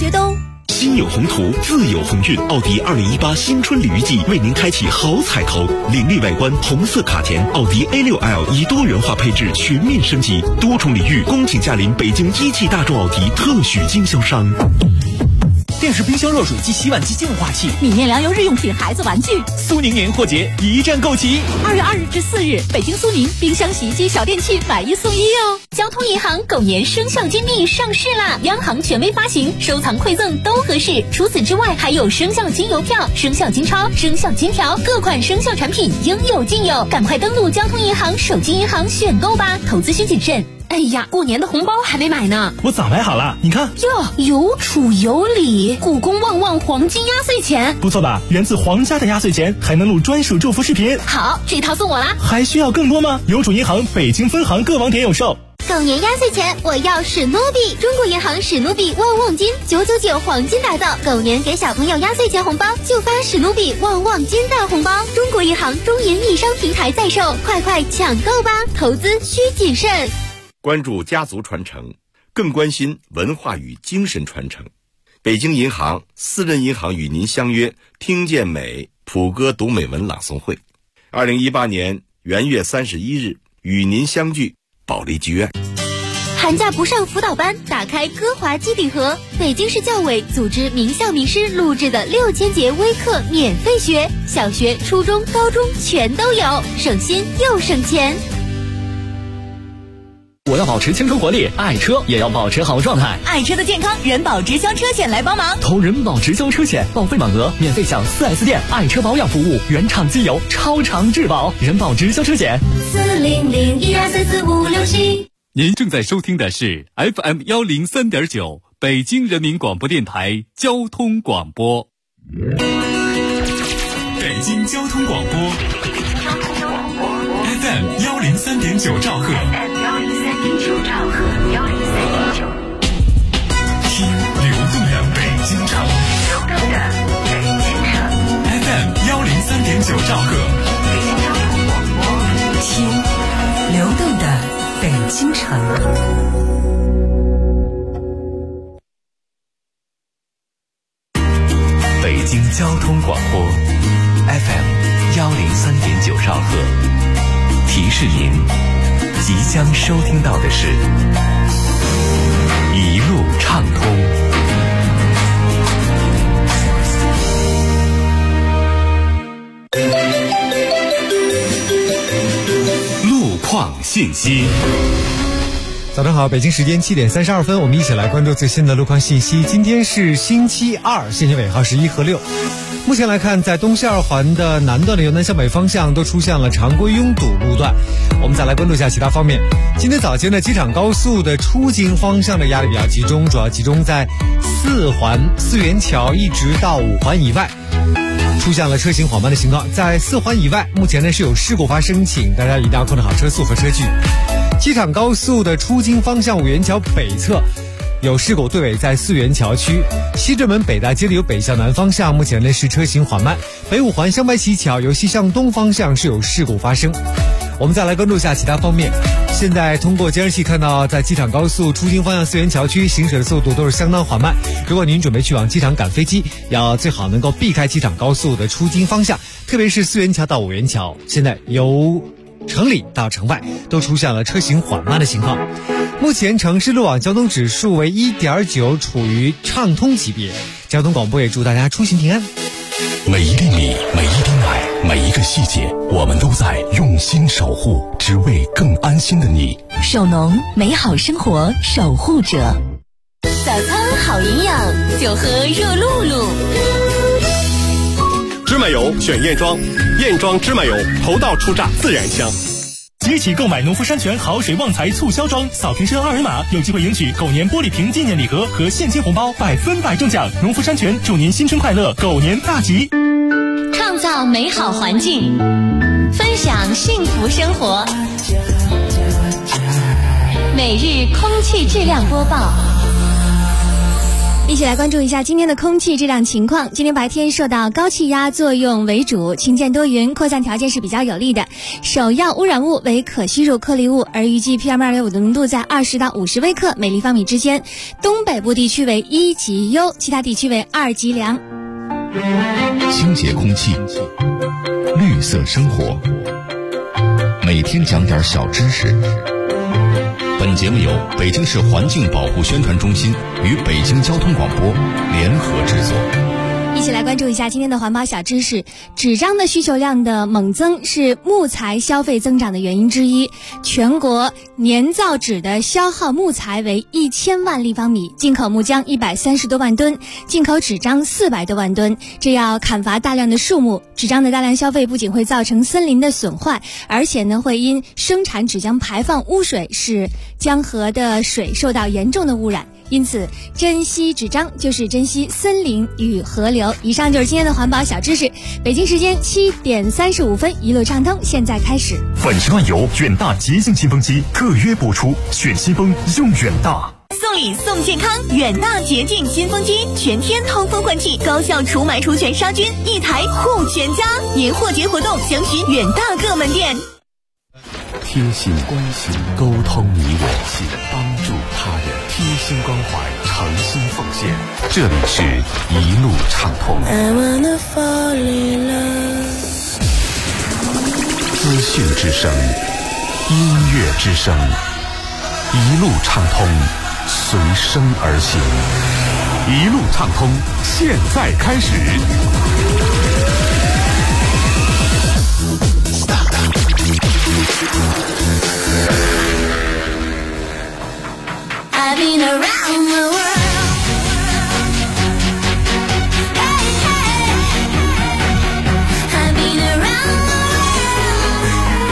觉的哦。 心有宏图，自有鸿运。奥迪2018新春礼遇季为您开启好彩头，凌厉外观红色卡钿，奥迪 A6L 以多元化配置全面升级，多重礼遇，恭请驾临北京一汽大众奥迪特许经销商。 电视、冰箱、热水机、洗碗机、净化器、 米面粮油日用品、孩子玩具， 苏宁年货节一站购齐。 2月2日至4日，北京苏宁冰箱、洗衣机、小电器买1送1哦。交通银行狗年生肖金币上市啦！央行权威发行，收藏馈赠都合适。除此之外，还有生肖金邮票、生肖金钞、生肖金条，各款生肖产品应有尽有。赶快登录交通银行手机银行选购吧，投资需谨慎。哎呀，过年的红包还没买呢。 我早买好了，你看。 哟，有储有礼，故宫旺旺黄金压岁钱， 不错吧？源自皇家的压岁钱，还能录专属祝福视频。 好，这套送我啦。 还需要更多吗？邮储银行北京分行各网点有售。 狗年压岁钱，我要史努比！中国银行史努比旺旺金999黄金打造，狗年给小朋友压岁钱红包就发史努比旺旺金大红包。中国银行中银易商平台在售，快快抢购吧！投资需谨慎。 关注家族传承，更关心文化与精神传承。北京银行私人银行与您相约听见美普歌读美文朗诵会，2018年元月31日与您相聚保利剧院。 寒假不上辅导班，打开歌华基底盒。北京市教委组织名校名师录制的6000节微课免费学，小学、初中、高中全都有，省心又省钱。 我要保持青春活力，爱车也要保持好状态。 爱车的健康，人保直销车险来帮忙。 投人保直销车险，报废满额免费享 4S 店爱车保养服务，原厂机油，超长质保。人保直销车险 40012344567。 您正在收听的是 FM 103.9北京人民广播电台交通广播。北京交通广播 FM 103.9兆赫。听流动的北京城，FM 103.9兆赫， 听流动的北京城。 北京交通广播 FM 103.9兆赫，提示您即将收听到的是一路畅通。 路况信息。 早上好，北京时间7点32分，我们一起来关注最新的路况信息。今天是星期二，限行尾号是1和6。目前来看，在东西二环的南段的由南向北方向都出现了常规拥堵路段。我们再来关注一下其他方面。今天早间的机场高速的出京方向的压力比较集中，主要集中在4环4元桥一直到5环以外，出现了车行缓慢的情况。在4环以外，目前呢是有事故发生，请大家一定要控制好车速和车距。机场高速的出京方向5元桥北侧有事故，队尾在4元桥区。西直门北大街的有北向南方向，目前呢是车行缓慢。北5环香白旗桥由西向东方向是有事故发生。我们再来关注一下其他方面。现在通过监视器看到，在机场高速出京方向4元桥区行驶的速度都是相当缓慢。如果您准备去往机场赶飞机，要最好能够避开机场高速的出京方向，特别是4元桥到5元桥，现在由城里到城外都出现了车行缓慢的情况。目前城市路网交通指数为1.9，处于畅通级别。交通广播也祝大家出行平安。 每一粒米，每一滴奶，每一个细节，我们都在用心守护，只为更安心的你。 手农，美好生活守护者。早餐好营养，就喝热露露。 芝麻油选燕庄，燕庄芝麻油头道初榨自然香。 即起购买农夫山泉好水旺财促销装，扫屏升2维码，有机会赢取狗年玻璃瓶纪念礼盒和现金红包，100%中奖。农夫山泉祝您新春快乐，狗年大吉！ 创造美好环境，分享幸福生活。每日空气质量播报。 一起来关注一下今天的空气质量情况。今天白天受到高气压作用为主，晴间多云，扩散条件是比较有利的。首要污染物为可吸入颗粒物，而预计 PM2.5 的浓度在20到50微克每立方米之间。东北部地区为1级优，其他地区为2级良。 清洁空气，绿色生活，每天讲点小知识。本节目由北京市环境保护宣传中心与北京交通广播联合制作。 一起来关注一下今天的环保小知识。纸张的需求量的猛增是木材消费增长的原因之一。全国年造纸的消耗木材为1000万立方米，进口木浆130多万吨，进口纸张400多万吨。这要砍伐大量的树木，纸张的大量消费不仅会造成森林的损坏，而且呢会因生产纸浆排放污水，使江河的水受到严重的污染。因此，珍惜纸张就是珍惜森林与河流。以上就是今天的环保小知识。北京时间7点35分，一路畅通，现在开始。 粉十万油远大洁净新风机特约播出，选新风用远大。 送礼送健康，远大洁净新风机，全天通风换气，高效除螨除醛杀菌，一台护全家。年货节活动详询远大各门店。 贴心关心，沟通你我心，帮助他人，贴心关怀，诚心奉献。这里是一路畅通。资讯之声，音乐之声，一路畅通，随声而行。一路畅通，现在开始。 I've been around the world. Hey, hey. I've been around the world.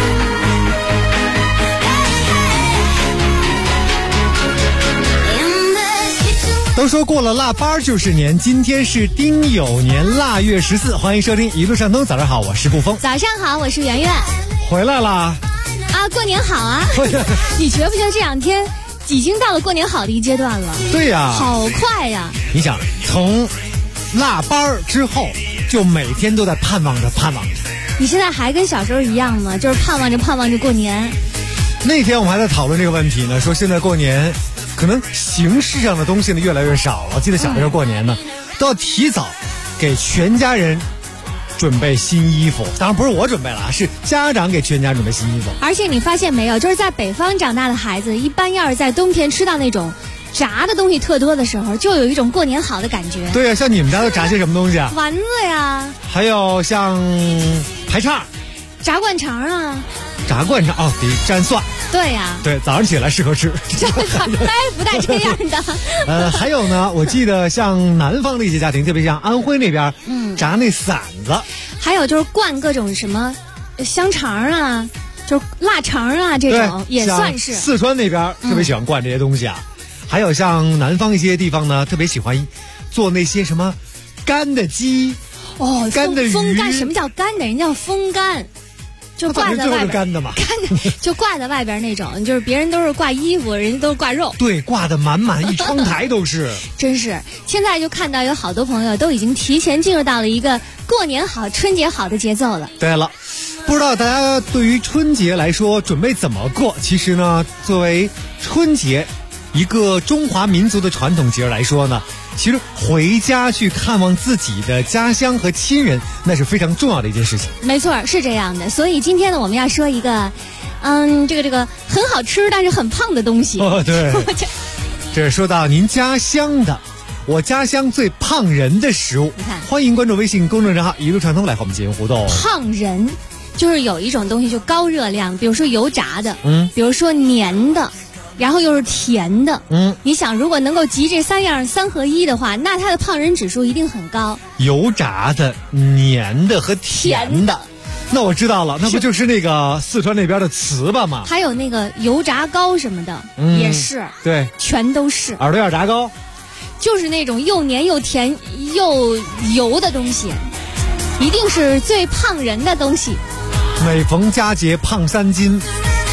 Hey, hey. In the kitchen. 都说过了腊八就是年，今天是丁酉年腊月14，欢迎收听一路畅通。早上好，我是布峰。 早上好，我是圆圆。 回来啦！ 啊，过年好啊！你觉不觉得这2天已经到了过年好的一阶段了？ 对呀， 好快呀！ 你想，从腊八之后，就每天都在盼望着。 你现在还跟小时候一样吗？就是盼望着过年。 那天我们还在讨论这个问题呢，说现在过年可能形式上的东西呢越来越少了。记得小的时候过年呢，都要提早给全家人准备新衣服，当然不是我准备了，是家长给全家准备新衣服。 而且你发现没有，就是在北方长大的孩子，一般要是在冬天吃到那种炸的东西特多的时候，就有一种过年好的感觉。 对呀，像你们家都炸些什么东西啊？ 丸子呀， 还有像排叉、 炸灌肠啊。 炸灌肠得蘸蒜。 对呀， 对，早上起来适合吃。 不带这样的。 还有呢，我记得像南方的一些家庭，特别像安徽那边，炸那馓子， 还有就是灌各种什么香肠啊，就是腊肠啊，这种也算是。 四川那边特别喜欢灌这些东西啊，还有像南方一些地方呢，特别喜欢做那些什么干的鸡，干的鱼。 风干，什么叫干的？人叫风干。就挂在外边， 干的嘛， 就挂在外边那种，就是别人都是挂衣服，人家都是挂肉， 对，挂的满满一窗台都是。 真是，现在就看到有好多朋友都已经提前进入到了一个过年好、春节好的节奏了。 对了，不知道大家对于春节来说准备怎么过？其实呢，作为春节一个中华民族的传统节日来说呢，其实回家去看望自己的家乡和亲人，那是非常重要的一件事情。 没错，是这样的。所以今天呢，我们要说一个，这个很好吃但是很胖的东西。 对，这是说到您家乡的，我家乡最胖人的食物。欢迎关注微信公众账号一路畅通来和我们进行互动。 胖人就是有一种东西就高热量，比如说油炸的，比如说黏的。然后又是甜的，你想如果能够集这3样3合1的话，那它的胖人指数一定很高。 油炸的、黏的和甜的，那我知道了，那不就是那个四川那边的糍粑吗？ 还有那个油炸糕什么的，也是， 对， 全都是。 耳朵眼炸糕， 就是那种又黏又甜又油的东西，一定是最胖人的东西。 每逢佳节胖3斤。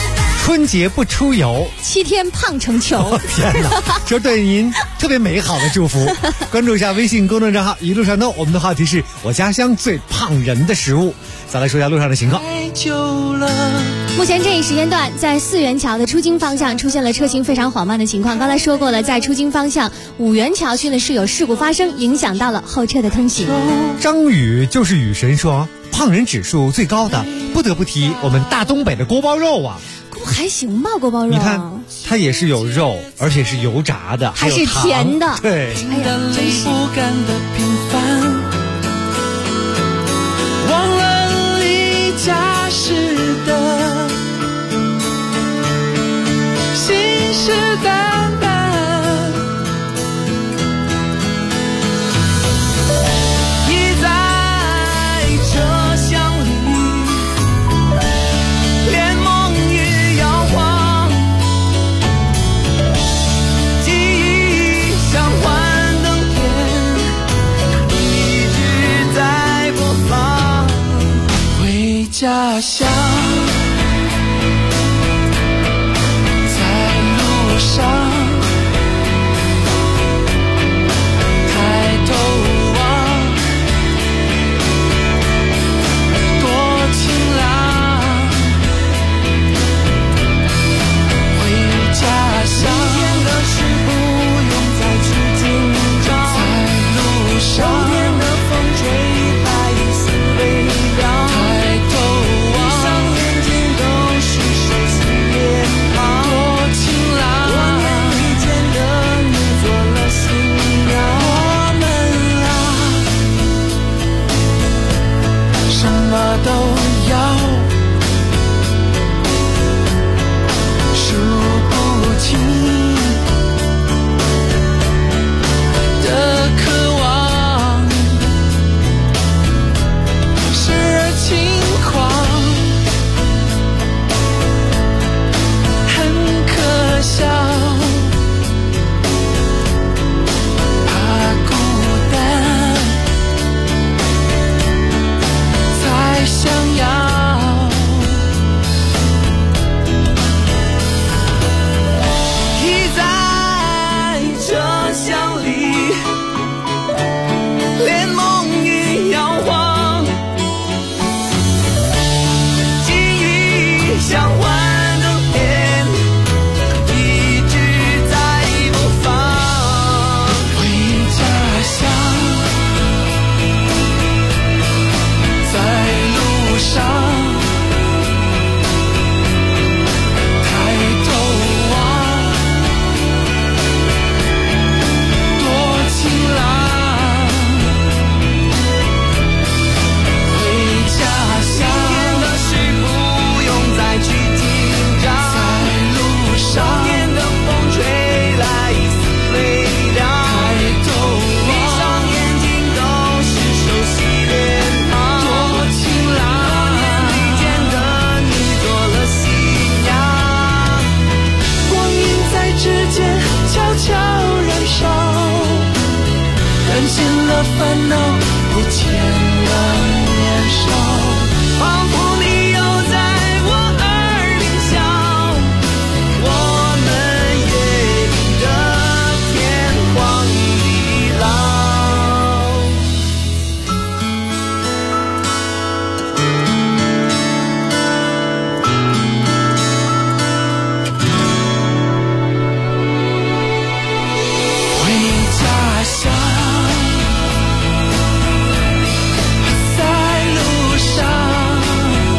春节不出游 ，7天胖成球。 天哪，这对您特别美好的祝福。关注一下微信公众账号一路上弄，我们的话题是我家乡最胖人的食物。再来说一下路上的情况。 目前这一时间段，在4元桥的出京方向出现了车行非常缓慢的情况。刚才说过了，在出京方向5元桥区呢是有事故发生，影响到了后车的通行。 张宇就是雨神说，胖人指数最高的不得不提我们大东北的锅包肉啊。 还行吧，锅包肉。 你看，它也是有肉，而且是油炸的， 还是甜的。 对， 哎呀，真是。 忘了离家时的信誓旦旦，倚在车厢里，连梦也摇晃，记忆像幻灯片，一直在播放。回家乡，在路上，抬头望，多晴朗。回家乡，明天的事不用再去紧张，在路上，秋天的风吹来一丝微凉。抬头望，闭上眼睛都是熟悉脸庞，多晴朗。多年以前的你做了新娘，我们啊，什么都要，数不清的渴望，时而轻狂，很可笑，怕孤单才想要。倚在车厢里，连梦也摇晃，记忆像幻灯片，一直在播放。回家乡，在路上，抬头望，多晴朗。回家乡，明天的事不用再去紧张，在路上，秋天的风吹来一丝微凉。抬头望，闭上眼睛都是熟悉脸庞，多晴朗。多年以前的你做了新娘，光阴在指尖悄悄燃烧，燃尽了烦恼，也牵了年少，仿佛你又在我耳边笑，我们也等着天荒地老。回家乡，在路上。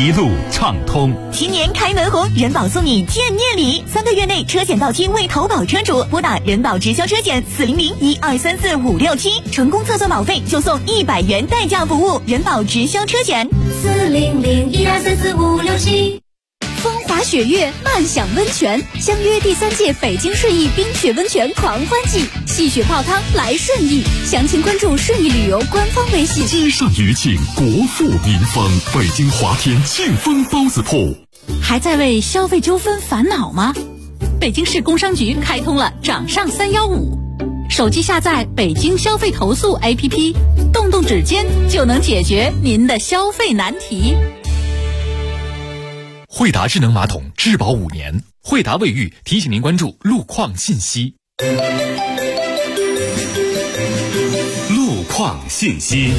一路畅通。 新年开门红，人保送你见面礼，3个月内车险到期为投保车主，拨打人保直销车险400-1234-567，成功测算保费就送100元代驾服务。人保直销车险 400-1234-567。 风华雪月，漫享温泉，相约第3届北京顺义冰雪温泉狂欢季，戏雪泡汤来顺义，详情关注顺义旅游官方微信。 积善余庆，国富民丰，北京华天庆丰包子铺。 还在为消费纠纷烦恼吗？北京市工商局开通了掌上315，手机下载北京消费投诉 APP， 动动指尖就能解决您的消费难题。 惠达智能马桶质保5年，惠达卫浴提醒您关注路况信息。 路况信息。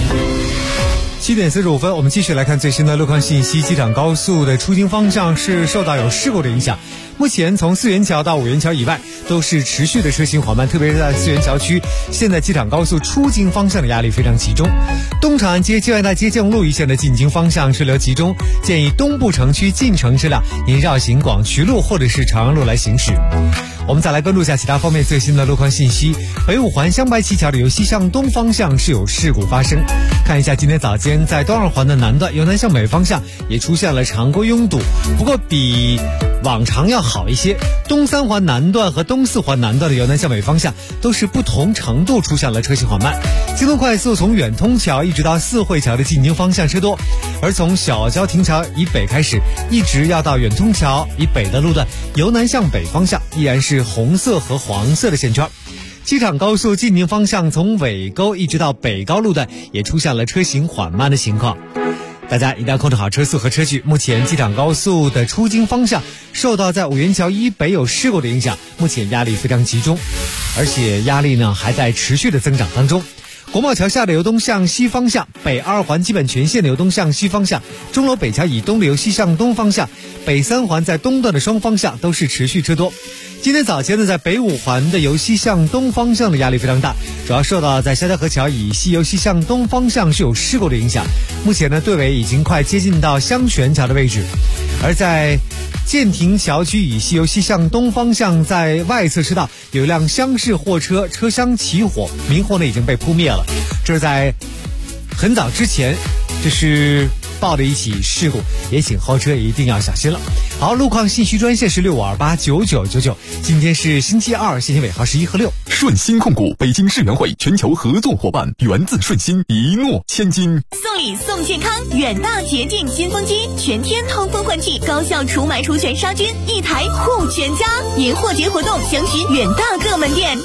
7点45分，我们继续来看最新的路况信息。机场高速的出京方向是受到有事故的影响，目前从四元桥到五元桥以外都是持续的车行缓慢，特别是在四元桥区，现在机场高速出京方向的压力非常集中。东长安街、界外大街、建路一线的进京方向车流集中，建议东部城区进城车辆应绕行广渠路或者是长安路来行驶。我们再来关注一下其他方面最新的路况信息。北五环香白旗桥的由西向东方向是有事故发生，看一下今天早间在东二环的南段由南向北方向也出现了常规拥堵，不过比往常要好一些。东三环南段和东四环南段的由南向北方向都是不同程度出现了车行缓慢。京东快速从远通桥一直到四惠桥的进京方向车多，而从小郊亭桥以北开始一直要到远通桥以北的路段由南向北方向依然是红色和黄色的线圈。机场高速进京方向从尾沟一直到北高路段也出现了车行缓慢的情况，大家一定要控制好车速和车距。目前机场高速的出京方向受到在五元桥以北有事故的影响，目前压力非常集中，而且压力呢还在持续的增长当中。国贸桥下的由东向西方向，北二环基本全线的由东向西方向，钟楼北桥以东的由西向东方向，北三环在东段的双方向都是持续车多。今天早间呢，在北五环的由西向东方向的压力非常大，主要受到在肖家河桥以西由西向东方向是有事故的影响。目前呢，队尾已经快接近到香泉桥的位置，而在建亭桥区以西由西向东方向，在外侧车道有一辆厢式货车车厢起火，明火呢已经被扑灭了。这是在很早之前，这是报的一起事故，也请后车一定要小心了。好，路况信息专线是65289999，今天是星期二，信息尾号是1和6。 顺鑫控股北京世园会全球合作伙伴，源自顺鑫，一诺千金。 送礼送健康，远大洁净新风机，全天通风换气，高效除霾除醛杀菌，一台护全家。年货节活动详询远大各门店。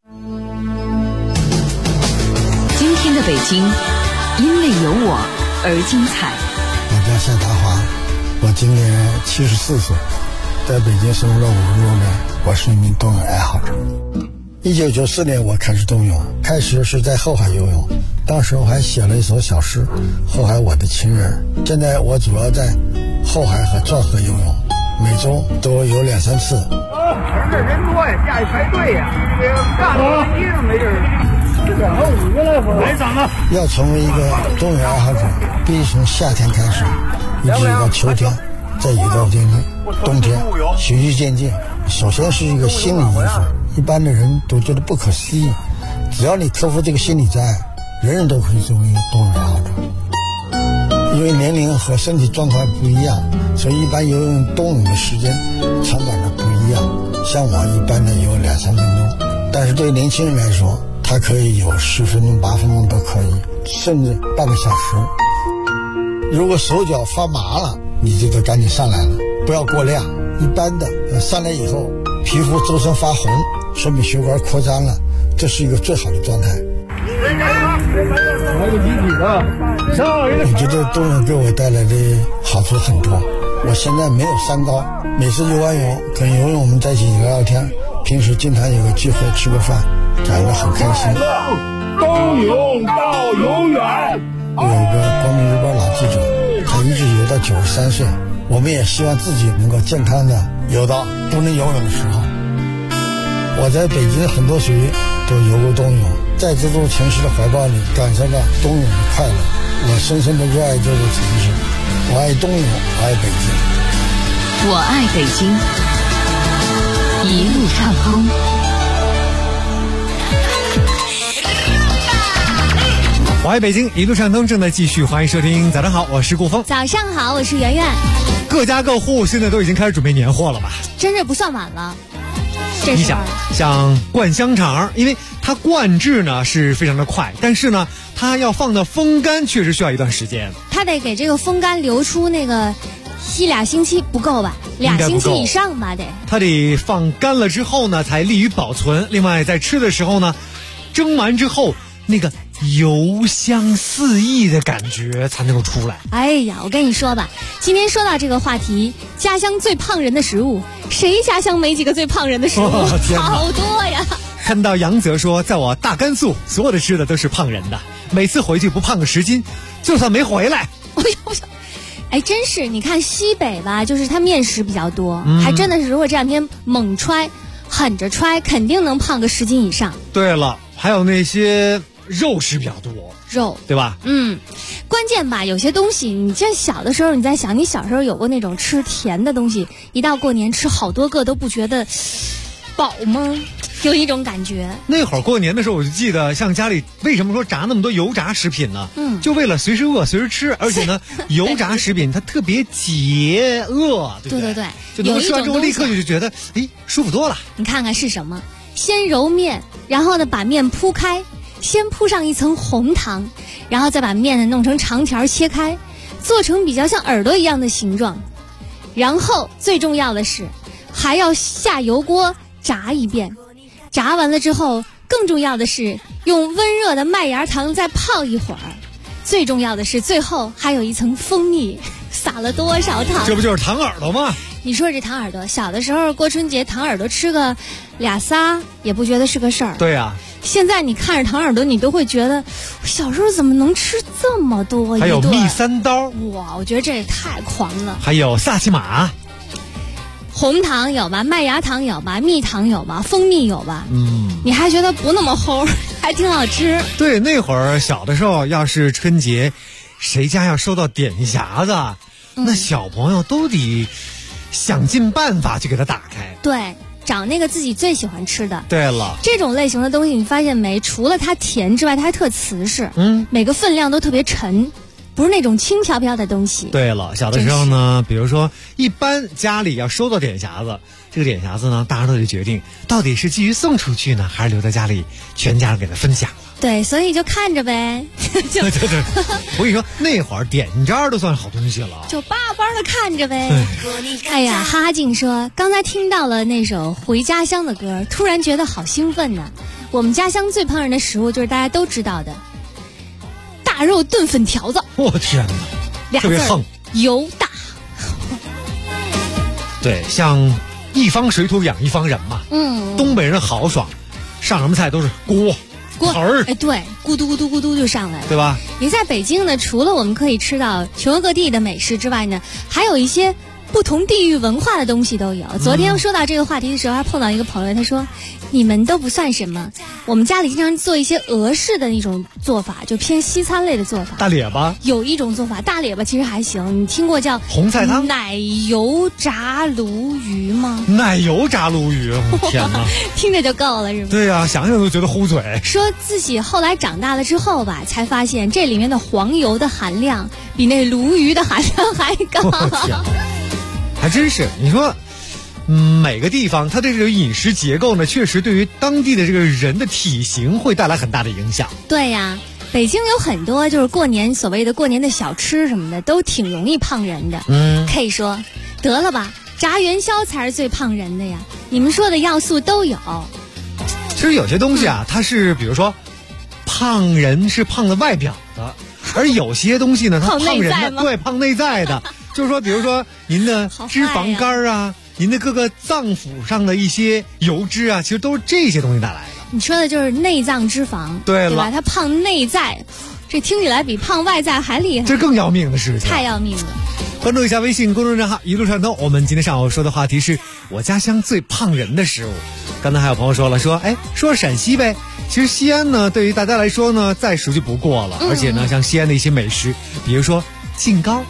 今天的北京，因为有我而精彩。 我叫夏达华，我今年74岁，在北京生活了50多年，我是一名冬泳爱好者。1994年我开始冬泳，开始是在后海游泳，当时我还写了一首小诗《后海我的情人》。现在我主要在后海和壮河游泳，每周都有2-3次。 这人多呀，下去排队呀，这个干了一定没人。5个来回，来长了。 要成为一个冬泳爱好者，必须从夏天开始，一直到秋天，再一直到冬天，循序渐进。首先是一个心理因素，一般的人都觉得不可思议，只要你克服这个心理障碍，人人都可以成为一个冬泳爱好者。因为年龄和身体状况不一样，所以一般游泳冬泳的时间长短的不一样。像我一般的有2-3分钟，但是对年轻人来说，他可以有10分钟、8分钟都可以，甚至半个小时。如果手脚发麻了，你就得赶紧上来了，不要过量。一般的上来以后，皮肤周身发红，说明血管扩张了，这是一个最好的状态。我觉得冬泳给我带来的好处很多。我现在没有三高，每次游完泳跟游泳我们在一起聊聊天，平时经常有个聚会吃个饭，感觉很开心。 冬泳到永远。 有一个光明日报老记者，他一直游到93岁，我们也希望自己能够健康的游到不能游泳的时候。我在北京很多水域都游过冬泳，在这座城市的怀抱里感受到冬泳的快乐。我深深的热爱这座城市， 我爱东吴，我爱北京。 我爱北京，一路畅通。 我爱北京，一路畅通正在继续，欢迎收听。早上好，我是顾峰。 早上好，我是圆圆。 各家各户现在都已经开始准备年货了吧？ 真是不算晚了。 你想，像灌香肠，因为它灌制呢是非常的快，但是呢，它要放到风干确实需要一段时间。 它得给这个风干留出那个1-2星期不够吧？2星期以上吧得。 它得放干了之后呢，才利于保存。另外，在吃的时候呢，蒸完之后那个油香四溢的感觉才能够出来。 哎呀，我跟你说吧，今天说到这个话题，家乡最胖人的食物，谁家乡没几个最胖人的食物？好多呀！ 看到杨泽说，在我大甘肃，所有的吃的都是胖人的，每次回去不胖个10斤，就算没回来。 哎，真是，你看西北吧，就是它面食比较多，还真的是，如果这两天猛揣，狠着揣，肯定能胖个10斤以上。 对了，还有那些肉食比较多， 肉对吧？ 关键吧，有些东西，你像小的时候，你在想，你小时候有过那种吃甜的东西，一到过年吃好多个都不觉得饱吗？有一种感觉。 那会儿过年的时候，我就记得，像家里为什么说炸那么多油炸食品呢？就为了随时饿随时吃，而且呢，油炸食品它特别解饿，对不对？ 对， 就能吃完之后立刻就觉得，舒服多了。 你看看是什么？先揉面，然后呢把面铺开。先铺上一层红糖，然后再把面呢弄成长条切开，做成比较像耳朵一样的形状。然后最重要的是，还要下油锅炸一遍。炸完了之后，更重要的是用温热的麦芽糖再泡一会儿。最重要的是，最后还有一层蜂蜜，撒了多少糖？ 这不就是糖耳朵吗？ 你说这糖耳朵，小的时候过春节糖耳朵吃个2、3也不觉得是个事儿。 对呀。 现在你看着糖耳朵，你都会觉得小时候怎么能吃这么多？ 还有蜜3刀， 哇，我觉得这也太狂了。 还有萨琪玛， 红糖有吧，麦芽糖有吧，蜜糖有吧，蜂蜜有吧？你还觉得不那么齁，还挺好吃。 对，那会儿小的时候，要是春节，谁家要收到点心匣子，那小朋友都得想尽办法去给它打开。 对。找那个自己最喜欢吃的。 对了， 这种类型的东西你发现没？除了它甜之外，它还特瓷实。每个分量都特别沉，不是那种轻飘飘的东西。 对了，小的时候呢，比如说一般家里要收到点匣子，这个点匣子呢，大家都得决定到底是继续送出去呢，还是留在家里全家人给他分享了。 对，所以就看着呗。 对，我跟你说，那会儿点心渣都算好东西了， 就巴巴的看着呗。哎呀，哈哈静说，刚才听到了那首《回家乡》的歌，突然觉得好兴奋呢。我们家乡最胖人的食物就是大家都知道的大肉炖粉条子。 我天哪，特别横， 油大。 对，像一方水土养一方人嘛。东北人豪爽，上什么菜都是锅。 哎，对，咕嘟咕嘟咕嘟就上来了， 对吧？ 你在北京呢，除了我们可以吃到全国各地的美食之外呢，还有一些不同地域文化的东西都有。昨天说到这个话题的时候，还碰到一个朋友，他说你们都不算什么，我们家里经常做一些俄式的一种做法，就偏西餐类的做法。 大列巴有一种做法，大列巴其实还行，你听过叫红菜汤奶油炸鲈鱼吗？ 奶油炸鲈鱼，我天哪， 听着就够了是吗？ 对呀，想想都觉得糊嘴。 说自己后来长大了之后吧，才发现这里面的黄油的含量比那鲈鱼的含量还高。 还真是，你说，每个地方它的这个饮食结构呢，确实对于当地的这个人的体型会带来很大的影响。 对呀，北京有很多就是过年所谓的过年的小吃什么的，都挺容易胖人的。可以说，得了吧，炸元宵才是最胖人的呀。你们说的要素都有。 其实有些东西啊，它是比如说，胖人是胖的外表的，而有些东西呢，它胖人的，对，胖内在的。就是说，比如说您的脂肪肝啊，您的各个脏腑上的一些油脂啊，其实都是这些东西带来的。 你说的就是内脏脂肪，对吧？它胖内在，这听起来比胖外在还厉害， 这更要命的事情， 太要命了。 关注一下微信公众账号一路畅通，我们今天上午说的话题是我家乡最胖人的食物。刚才还有朋友说了，说陕西呗。其实西安呢，对于大家来说呢，再熟悉不过了。而且呢，像西安的一些美食，比如说劲糕。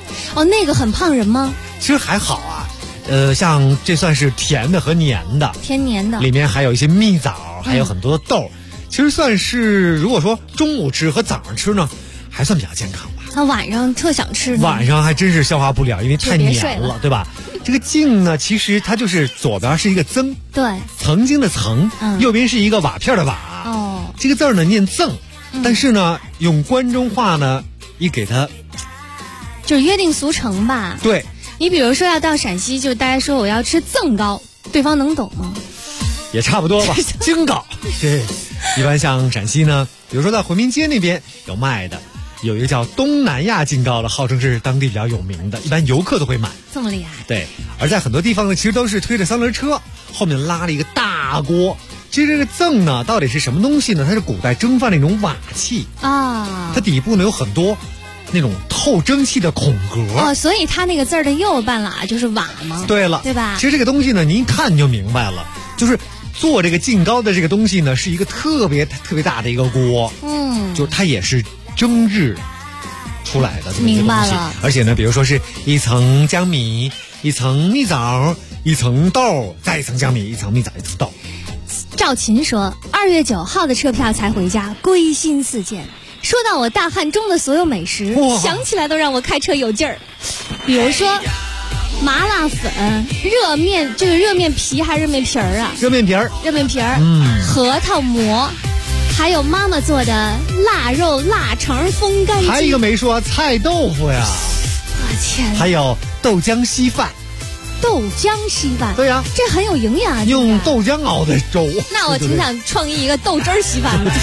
哦，那个很胖人吗？ 其实还好啊，像这算是甜的和黏的， 偏黏的， 里面还有一些蜜枣，还有很多豆，其实算是如果说中午吃和早上吃呢，还算比较健康吧。 他晚上特想吃呢， 晚上还真是消化不了，因为太黏了，对吧？这个净呢，其实它就是左边是一个曾， 对， 曾经的曾，右边是一个瓦片的瓦。 哦， 这个字儿呢念赠，但是呢用关中话呢一给它， 就是约定俗成吧。 对， 你比如说要到陕西，就大家说我要吃赠糕，对方能懂吗？ 也差不多吧，京糕。对，一般像陕西呢，比如说在回民街那边有卖的。有一个叫东南亚京糕的，号称是当地比较有名的，一般游客都会买。 这么厉害？ 对，而在很多地方呢，其实都是推着三轮车，后面拉了一个大锅。其实这个赠呢，到底是什么东西呢？它是古代蒸饭那种瓦器啊， 它底部呢有很多那种透蒸汽的孔格。 哦，所以它那个字儿的右半拉就是瓦嘛。 对了， 对吧？ 其实这个东西呢，您一看就明白了，就是做这个京糕的这个东西呢，是一个特别大的一个锅。就它也是蒸制出来的这么一个东西，而且呢，比如说是一层江米，一层蜜枣，一层豆，再一层江米，一层蜜枣，一层豆。 赵琴说，2月9号的车票才回家，归心似箭。说到我大汉中的所有美食，想起来都让我开车有劲儿。比如说麻辣粉、热面，这个热面皮还是热面皮儿啊？ 热面皮儿， 热面皮儿，核桃馍。还有妈妈做的腊肉、腊肠风干鸡， 还有一个没说菜豆腐呀！ 我天！ 还有豆浆稀饭， 豆浆稀饭， 对呀， 这很有营养啊！ 用豆浆熬的粥。 那我挺想创意一个豆汁儿稀饭的。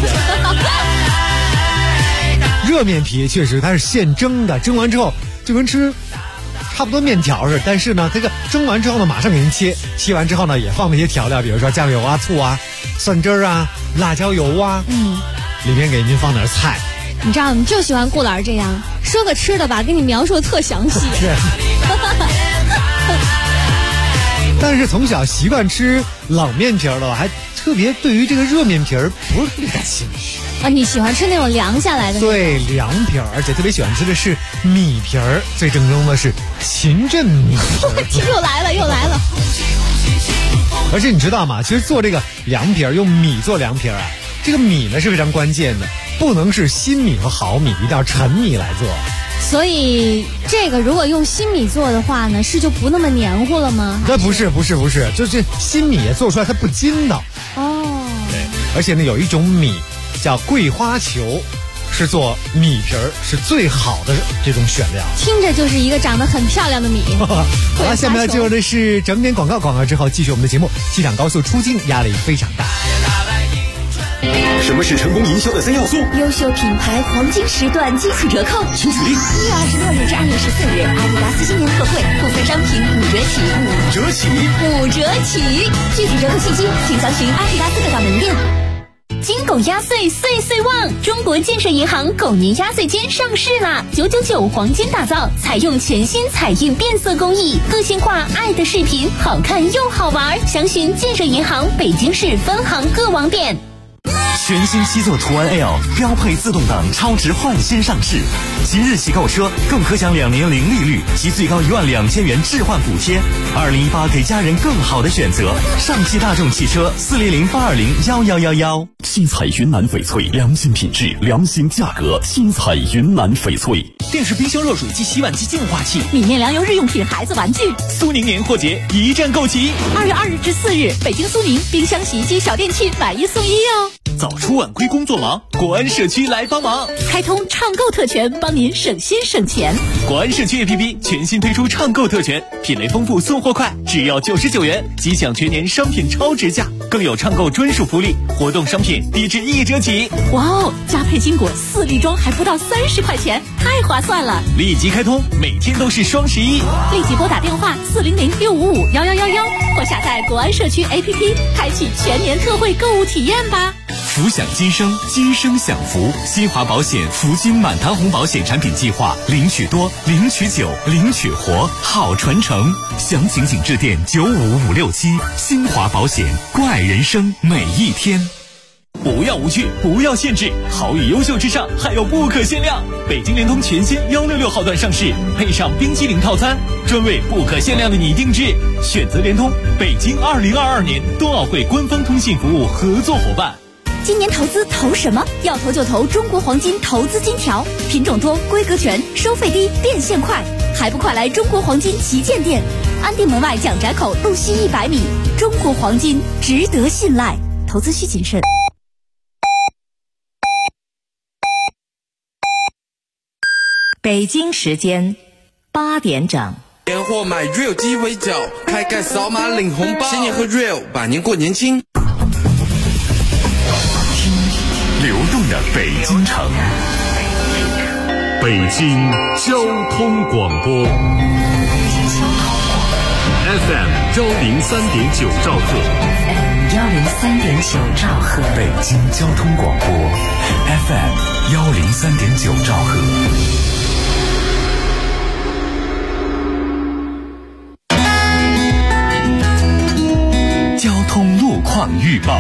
热面皮确实它是现蒸的，蒸完之后就跟吃差不多面条似的，但是呢，这个蒸完之后呢，马上给您切完之后呢，也放了一些调料，比如说酱油啊、醋啊、蒜汁儿啊、辣椒油啊，里面给您放点菜。 你知道，你就喜欢顾老师这样说个吃的吧，给你描述的特详细。 但是从小习惯吃冷面皮儿的，我还特别对于这个热面皮儿不是特别感兴趣。 啊，你喜欢吃那种凉下来的？ 对，凉皮儿，而且特别喜欢吃的是米皮儿，最正宗的是秦镇米皮儿。 又来了。 而且你知道吗？其实做这个凉皮儿，用米做凉皮儿啊，这个米呢是非常关键的，不能是新米和好米，一定要陈米来做。 所以这个如果用新米做的话呢，是就不那么黏糊了吗？ 那不是，就是新米做出来它不筋道。 哦， 对，而且呢有一种米叫桂花球，是做米皮儿是最好的这种选料。 听着就是一个长得很漂亮的米。 好了，下面要进入的是整点广告之后继续我们的节目。机场高速出境压力非常大。 什么是成功营销的3要素？ 优秀品牌黄金时段惊喜折扣， 请举例。 1月26日至2月14日，阿迪达斯新年特惠，部分商品5折起。具体折扣信息，请详询阿迪达斯各大门店。金狗压岁岁岁旺！中国建设银行狗年压岁金上市啦！999黄金打造，采用全新彩印变色工艺，个性化爱的视频，好看又好玩。详询建设银行北京市分行各网点。 全新7座途安 L 标配自动挡超值换新上市，即日起购车更可享2年零利率及最高12000元置换补贴。2018给家人更好的选择，上汽大众汽车400-820-1111。 新彩云南翡翠，良心品质，良心价格。新彩云南翡翠。 电视、冰箱、热水机、洗碗机、净化器、 米面粮油、日用品、孩子玩具。 苏宁年货节一站购齐。 2月2日至4日，北京苏宁冰箱、洗衣机、小电器买1送1哦。 早出晚归工作忙，国安社区来帮忙， 开通畅购特权，帮您省心省钱。 国安社区 APP 全新推出畅购特权，品类丰富，送货快，只要99元即享全年商品超值价，更有畅购专属福利，活动商品低至1折起。 哇哦，加配金果4粒装还不到30块钱，太划算了！ 立即开通，每天都是双11。 立即拨打电话400-655-1111，或下载国安社区 APP， 开启全年特惠购物体验吧。 福享今生，今生享福。新华保险福金满堂红保险产品计划，领取多，领取久，领取活，好传承。详情请致电95567。新华保险，关爱人生每一天。 不要无趣，不要限制，好与优秀之上还有不可限量。北京联通全新166号段上市，配上冰淇淋套餐，专为不可限量的你定制。选择联通，北京2022年冬奥会官方通信服务合作伙伴。 今年投资投什么？要投就投中国黄金投资金条，品种多，规格全，收费低，变现快，还不快来中国黄金旗舰店，安定门外蒋宅口路西100米。中国黄金值得信赖，投资需谨慎。 北京时间8点整。 年货买 Real 鸡尾酒，开盖扫码领红包，新年和 Real 百年过年轻。 流动的北京城，北京交通广播 FM 103.9兆赫 103.9兆赫， 北京交通广播 FM 103.9兆赫。 交通路况预报。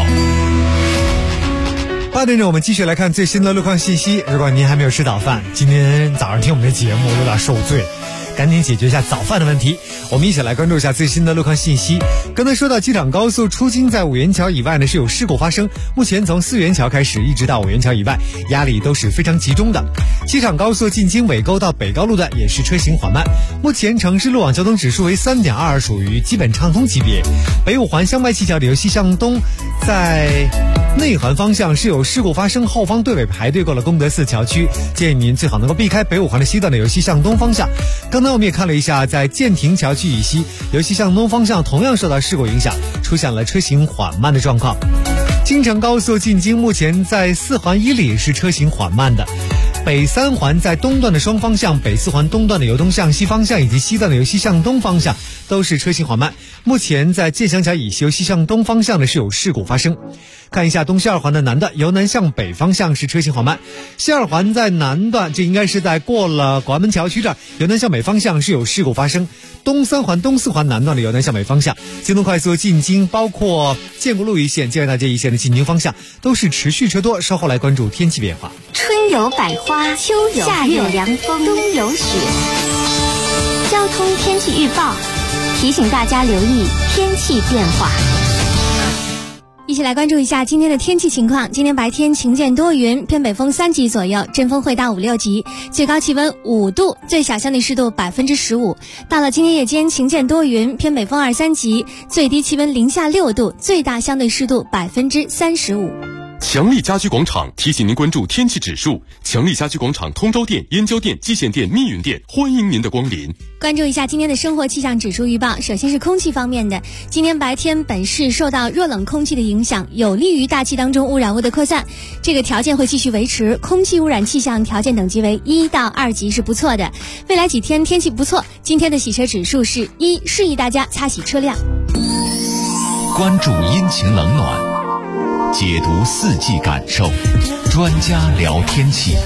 8点整，我们继续来看最新的路况信息。如果您还没有吃早饭，今天早上听我们的节目有点受罪，赶紧解决一下早饭的问题。我们一起来关注一下最新的路况信息。刚才说到机场高速出京在五元桥以外呢是有事故发生，目前从4元桥开始一直到五元桥以外，压力都是非常集中的。机场高速进京尾沟到北高路段也是车行缓慢，目前城市路网交通指数为3.2，属于基本畅通级别。北五环香麦气桥流西向东在内环方向是有事故发生，后方队尾排队过了功德寺桥区，建议您最好能够避开北五环的西段的由西向东方向。刚才我们也看了一下，在建亭桥区以西由西向东方向同样受到事故影响，出现了车行缓慢的状况。京承高速进京目前在4环以里是车行缓慢的。北3环在东段的双方向，北4环东段的由东向西方向以及西段的由西向东方向都是车行缓慢。目前在建祥桥以西由西向东方向的是有事故发生。看一下东西2环的南段由南向北方向是车行缓慢，西2环在南段，这应该是在过了广安门桥区这儿，由南向北方向是有事故发生。东3环东4环南段的由南向北方向，京东快速进京包括建国路一线、建外大街一线的进京方向都是持续车多，稍后来关注天气变化。 春有百花，秋有夏有凉风，冬有雪。交通天气预报提醒大家留意天气变化。 一起来关注一下今天的天气情况。今天白天晴见多云，偏北风3级左右，阵风会到5、6级，最高气温5度，最小相对湿度15%。到了今天夜间晴见多云，偏北风2、3级，最低气温零下6度，最大相对湿度35%。 强力家居广场提醒您关注天气指数。强力家居广场通州店、燕郊店、蓟县店、密云店，欢迎您的光临。 关注一下今天的生活气象指数预报。首先是空气方面的，今天白天本市受到弱冷空气的影响，有利于大气当中污染物的扩散，这个条件会继续维持，空气污染气象条件等级为1到2级，是不错的。未来几天天气不错，今天的洗车指数是1，示意大家擦洗车辆。 关注阴晴冷暖，解读4季感受，专家聊天气。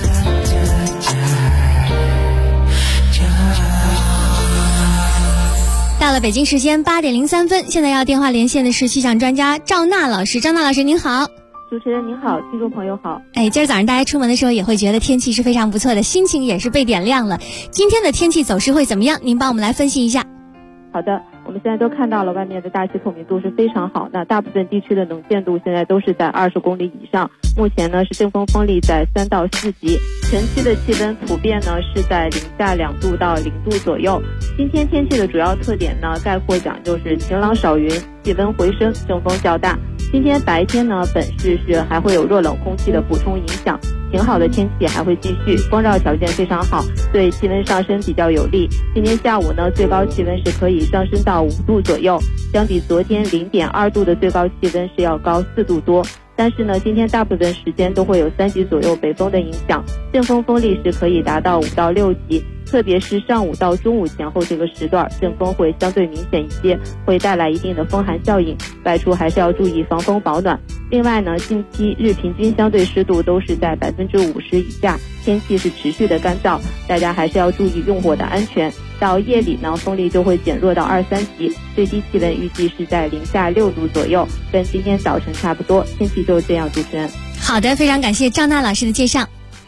到了北京时间8点03分，现在要电话连线的是气象专家赵娜老师。赵娜老师您好。 主持人您好，听众朋友好。 今儿早上大家出门的时候也会觉得天气是非常不错的，心情也是被点亮了。今天的天气走势会怎么样？您帮我们来分析一下。 好的，我们现在都看到了外面的大气透明度是非常好，那大部分地区的能见度现在都是在20公里以上，目前呢是阵风风力在3到4级，全区的气温普遍呢是在零下2度到0度左右。今天天气的主要特点呢，概括讲就是晴朗少云，气温回升，阵风较大。今天白天呢，本市是还会有弱冷空气的补充影响，晴好的天气还会继续，光照条件非常好，对气温上升比较有利。今天下午呢，最高气温是可以上升到5度左右，相比昨天0.2度的最高气温是要高4度多。但是呢，今天大部分时间都会有3级左右北风的影响，阵风风力是可以达到5到6级，特别是上午到中午前后这个时段，阵风会相对明显一些，会带来一定的风寒效应，外出还是要注意防风保暖。另外呢，近期日平均相对湿度都是在50%以下，天气是持续的干燥，大家还是要注意用火的安全。 到夜里呢，风力就会减弱到2、3级，最低气温预计是在零下6度左右，跟今天早晨差不多。天气就是这样，主持人。 好的，非常感谢赵娜老师的介绍。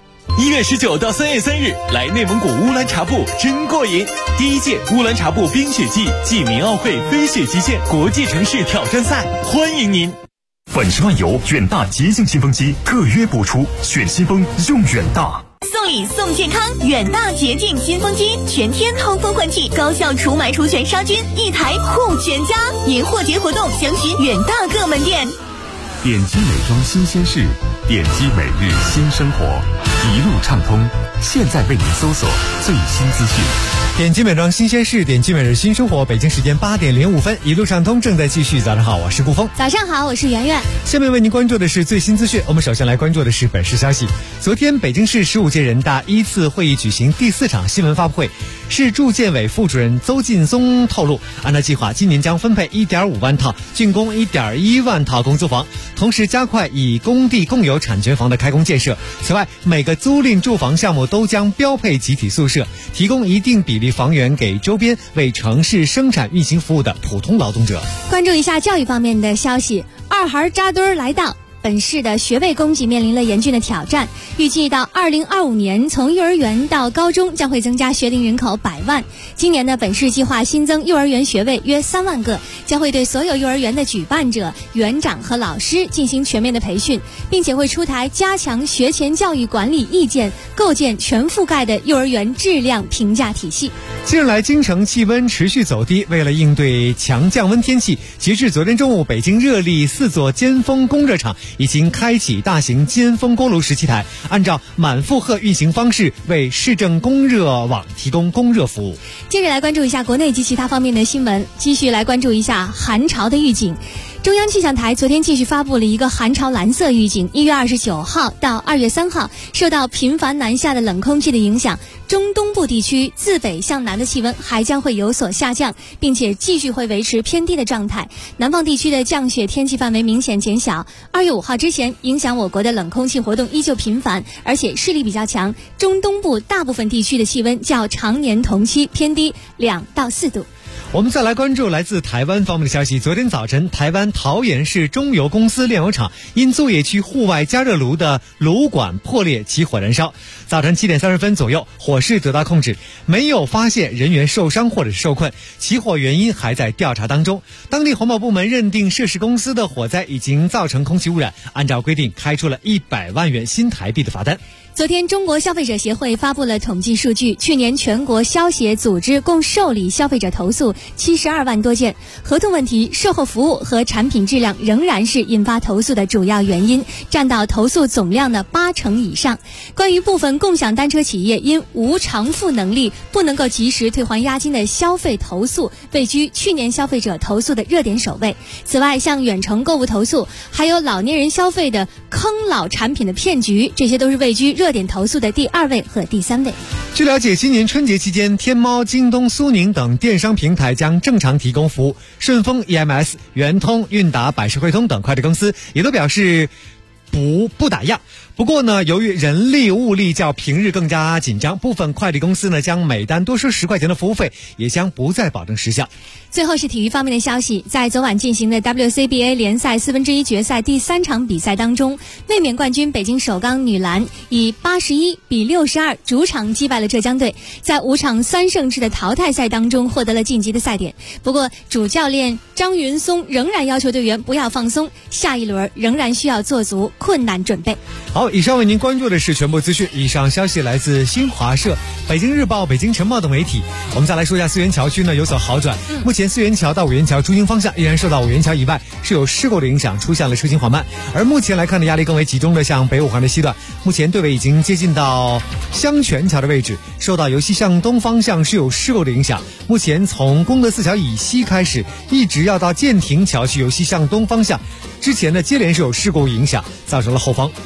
1月19到3月3日，来内蒙古乌兰察布真过瘾！第1届乌兰察布冰雪季暨民奥会飞雪极限国际城市挑战赛，欢迎您！ 本世万油远大洁净新风机特约播出，选新风用远大。 送礼送健康，远大洁净新风机，全天通风换气，高效除螨除醛杀菌，1台护全家。年货节活动详询远大各门店。 点击美妆新鲜事，点击每日新生活，一路畅通。现在为您搜索最新资讯。 点击美妆新鲜事，点击每日新生活。北京时间8点05分，一路畅通正在继续。早上好，我是顾峰。 早上好，我是圆圆。 下面为您关注的是最新资讯。我们首先来关注的是本市消息。昨天，北京市15届人大1次会议举行第4场新闻发布会。市住建委副主任邹劲松透露，按照计划，今年将分配1.5万套，竣工1.1万套公租房，同时加快以工地共有产权房的开工建设。此外，每个租赁住房项目都将标配集体宿舍，提供一定比例房源给周边为城市生产运行服务的普通劳动者。 关注一下教育方面的消息，二孩扎堆来到。本市的学位供给面临了严峻的挑战，预计到2025年，从幼儿园到高中将会增加学龄人口100万。今年呢，本市计划新增幼儿园学位约3万个，将会对所有幼儿园的举办者、园长和老师进行全面的培训，并且会出台加强学前教育管理意见，构建全覆盖的幼儿园质量评价体系。 近日来，京城气温持续走低，为了应对强降温天气，截至昨天中午，北京热力4座尖峰供热厂已经开启大型尖峰锅炉17台，按照满负荷运行方式为市政供热网提供供热服务。 接着来关注一下国内及其他方面的新闻，继续来关注一下寒潮的预警。中央气象台昨天继续发布了一个寒潮蓝色预警，1月29号到2月3号，受到频繁南下的冷空气的影响，中东部地区自北向南的气温还将会有所下降，并且继续会维持偏低的状态。南方地区的降雪天气范围明显减小。2月5号之前，影响我国的冷空气活动依旧频繁，而且势力比较强。中东部大部分地区的气温较常年同期偏低2到4度。 我们再来关注来自台湾方面的消息。昨天早晨，台湾桃园市中油公司炼油厂因作业区户外加热炉的炉管破裂起火燃烧。早晨7点30分左右，火势得到控制，没有发现人员受伤或者是受困，起火原因还在调查当中。当地环保部门认定涉事公司的火灾已经造成空气污染，按照规定开出了100万元新台币的罚单。 昨天，中国消费者协会发布了统计数据，去年全国消协组织共受理消费者投诉72万多件，合同问题、售后服务和产品质量仍然是引发投诉的主要原因，占到投诉总量的80%以上。关于部分共享单车企业因无偿付能力不能够及时退还押金的消费投诉，位居去年消费者投诉的热点首位。此外，像远程购物投诉，还有老年人消费的坑老产品的骗局，这些都是位居热点投诉的第2位和第3位。 据了解，今年春节期间，天猫、京东、苏宁等电商平台将正常提供服务，顺丰、EMS、圆通、韵达、百世汇通等快递公司也都表示不打烊。不过呢，由于人力物力较平日更加紧张，部分快递公司呢将每单多收10块钱的服务费也将不再保证时效。 最后是体育方面的消息，在昨晚进行的 WCBA 联赛1/4决赛第3场比赛当中，卫冕冠军北京首钢女篮以81比62主场击败了浙江队，在5场3胜制的淘汰赛当中获得了晋级的赛点。不过，主教练张云松仍然要求队员不要放松，下一轮仍然需要做足困难准备。 好，以上为您关注的是全部资讯。以上消息来自新华社、北京日报、北京晨报等媒体。我们再来说一下思源桥区呢有所好转。目前思源桥到五元桥出京方向依然受到五元桥以外是有事故的影响，出现了车行缓慢。而目前来看呢，压力更为集中的像北五环的西段，目前队尾已经接近到香泉桥的位置，受到由西向东方向是有事故的影响。目前从功德寺桥以西开始，一直要到建亭桥是由西向东方向，之前的接连是有事故影响，造成了后方拥堵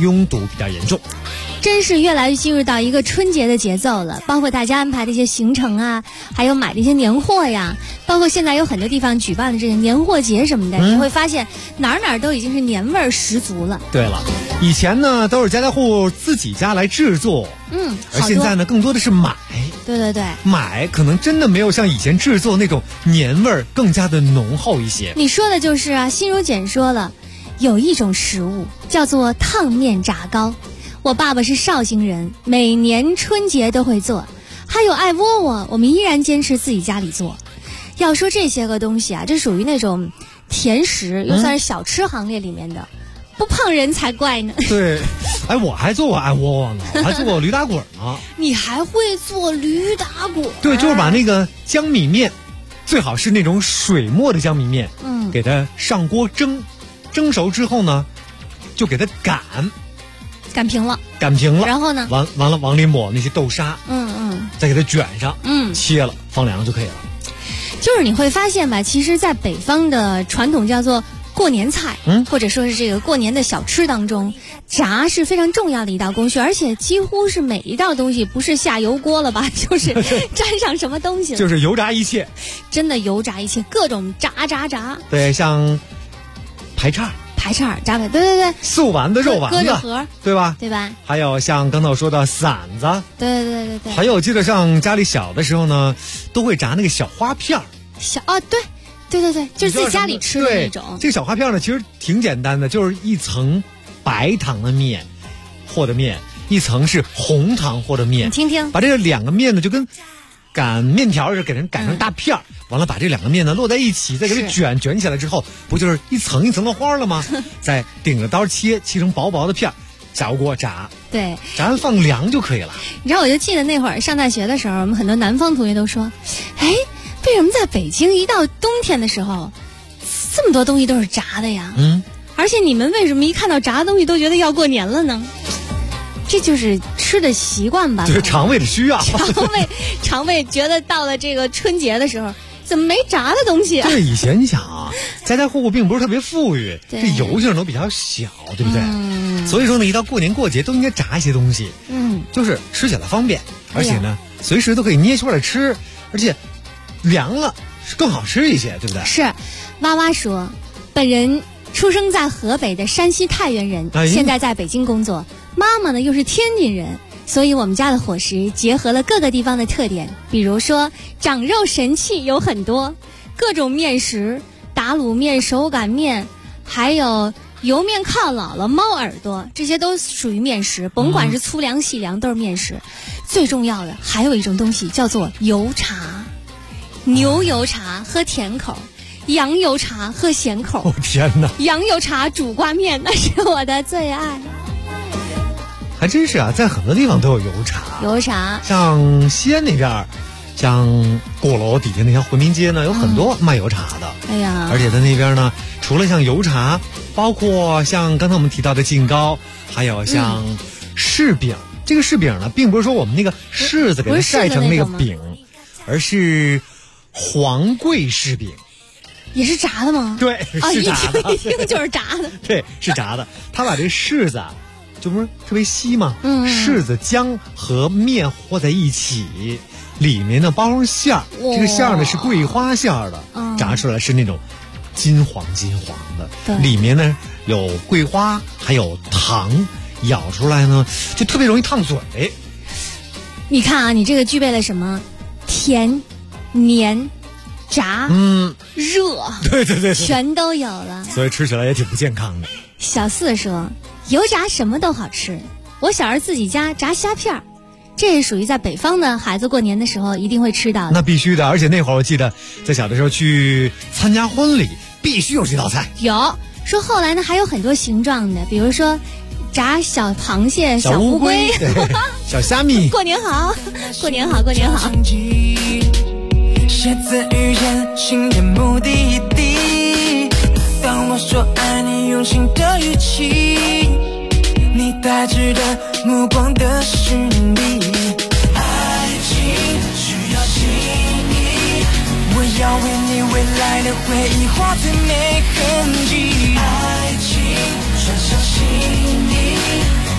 比较严重。 真是越来越进入到一个春节的节奏了，包括大家安排的一些行程啊，还有买的一些年货呀，包括现在有很多地方举办的这个年货节什么的，你会发现哪儿都已经是年味儿十足了。 对了，以前呢都是家家户自己家来制作，而现在呢更多的是买。 对对对， 买可能真的没有像以前制作那种年味儿更加的浓厚一些。 你说的就是啊，心如简说了，有一种食物叫做烫面炸糕。我爸爸是绍兴人，每年春节都会做，还有艾窝窝，我们依然坚持自己家里做。要说这些个东西啊，这属于那种甜食，又算是小吃行列里面的，不胖人才怪呢。 对，哎，我还做过艾窝窝呢，我还做过驴打滚呢。 你还会做驴打滚？ 对，就是把那个江米面，最好是那种水磨的江米面，给它上锅蒸，蒸熟之后呢，就给它擀平了，然后呢， 完了往里抹那些豆沙，再给它卷上，切了放凉就可以了。 就是你会发现吧，其实在北方的传统叫做过年菜，或者说是这个过年的小吃当中，炸是非常重要的一道工序，而且几乎是每一道东西不是下油锅了吧，就是沾上什么东西了， 就是油炸一切， 真的油炸一切，各种炸。 对，像排叉炸排，对， 素丸子、肉丸子， 搁着盒，对吧？ 还有像刚才我说的馓子， 对。 还有我记得像家里小的时候呢，都会炸那个小花片儿。 对，就是在家里吃的那种。 这个小花片呢，其实挺简单的，就是一层白糖的面和的面，一层是红糖和的面。 你听听， 把这两个面呢，就跟擀面条似的，给人擀成大片儿，完了把这两个面呢摞在一起，再给它卷起来之后，不就是一层一层的花了吗？再顶着刀切成薄薄的片儿，下油锅炸。 对， 炸完放凉就可以了。 你知道，我就记得那会儿上大学的时候，我们很多南方同学都说，哎，为什么在北京一到冬天的时候，这么多东西都是炸的呀？而且你们为什么一看到炸的东西都觉得要过年了呢？这就是吃的习惯吧， 就是肠胃的需要。 肠胃觉得到了这个春节的时候，怎么没炸的东西啊？ 对，以前你想啊，家家户户并不是特别富裕，这油性都比较小，对不对？所以说呢，一到过年过节都应该炸一些东西，就是吃起来方便，而且呢，随时都可以捏出来吃，而且凉了更好吃一些，对不对？ 是，哇哇说，本人出生在河北的山西太原人，现在在北京工作。妈妈呢又是天津人，所以我们家的伙食结合了各个地方的特点，比如说长肉神器有很多，各种面食，打卤面、手擀面，还有油面靠姥姥、猫耳朵，这些都属于面食，甭管是粗粮细粮都是面食。最重要的还有一种东西叫做油茶，牛油茶喝甜口，羊油茶喝咸口。 天哪！ 羊油茶煮挂面那是我的最爱。 还真是啊，在很多地方都有油茶。像西安那边儿，像鼓楼底下那条回民街呢，有很多卖油茶的。 哎呀， 而且在那边呢，除了像油茶，包括像刚才我们提到的劲糕，还有像柿饼。这个柿饼呢，并不是说我们那个柿子给它晒成那个饼，而是黄桂柿饼。 也是炸的吗？ 对，是炸的。 一听就是炸的。 对，是炸的。他把这柿子啊，就不是特别稀嘛，柿子浆和面和在一起，里面呢包上馅儿，这个馅儿呢是桂花馅儿的，炸出来是那种金黄的，里面呢有桂花，还有糖，咬出来呢就特别容易烫嘴。 你看啊，你这个具备了什么？甜、黏、炸、热， 对， 全都有了， 所以吃起来也挺不健康的。 小四说，油炸什么都好吃，我小时自己家炸虾片儿，这也属于在北方的孩子过年的时候一定会吃到的。 那必须的，而且那会儿我记得在小的时候去参加婚礼，必须有这道菜。 有说后来呢还有很多形状的，比如说炸小螃蟹、小乌龟、 小虾米。 过年好，过年好，过年好。 写字遇见新的目的地，当我说爱你用心的语气，你带着的目光的寻觅，爱情需要记忆，我要为你未来的回忆画最美痕迹，爱情穿上心底，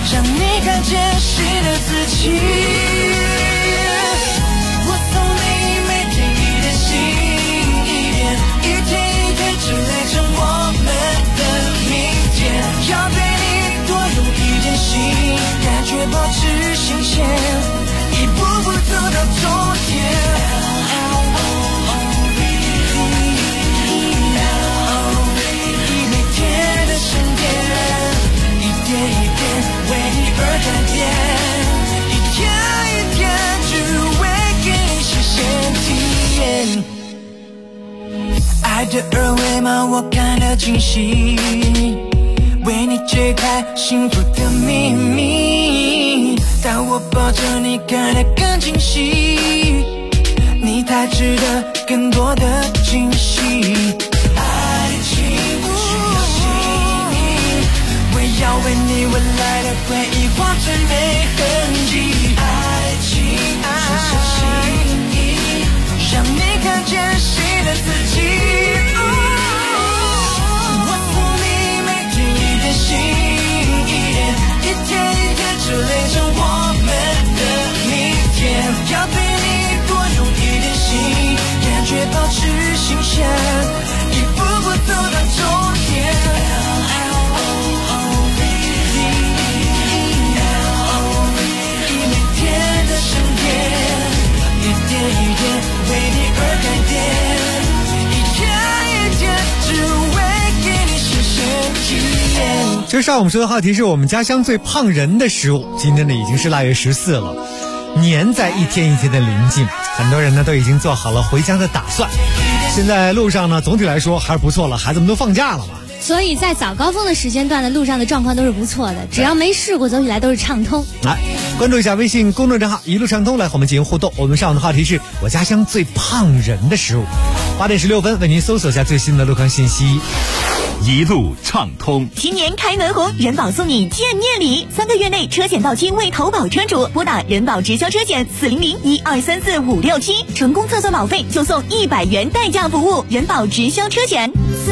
让你看见新的自己。我送你每天一点心一点，一天一天积累成我们的明天。要对你多用一点心，感觉保持新鲜，一步步走到终点。为你而改变，一天一天只为给你实现体验。爱的二维码我看得清晰，为你解开幸福的秘密。当我抱着你看得更清晰，你才值得更多的惊喜。爱的情要为你未来的回忆画最美痕迹，爱情就像心意，让你看见新的自己。我送你每天一点心一点，一天一天积累成我们的明天。要对你多用一点心，感觉保持新鲜，一步步走到终点。为你而改变，一天一天只为给你实现体验。 这上我们说的话题是我们家乡最胖人的食物。今天呢已经是腊月14了，年在一天一天的临近，很多人呢都已经做好了回家的打算。现在路上呢总体来说还是不错了，孩子们都放假了嘛。 所以在早高峰的时间段的路上的状况都是不错的，只要没事故走起来都是畅通。 来关注一下微信公众账号一路畅通，来和我们进行互动。我们上午的话题是我家乡最胖人的食物。8点16分为您搜索下最新的路况信息。 一路畅通， 新年开门红，人保送你见面礼，3个月内车险到期未投保车主，拨打人保直销车险400-1234-567，成功测算保费就送100元代驾服务。人保直销车险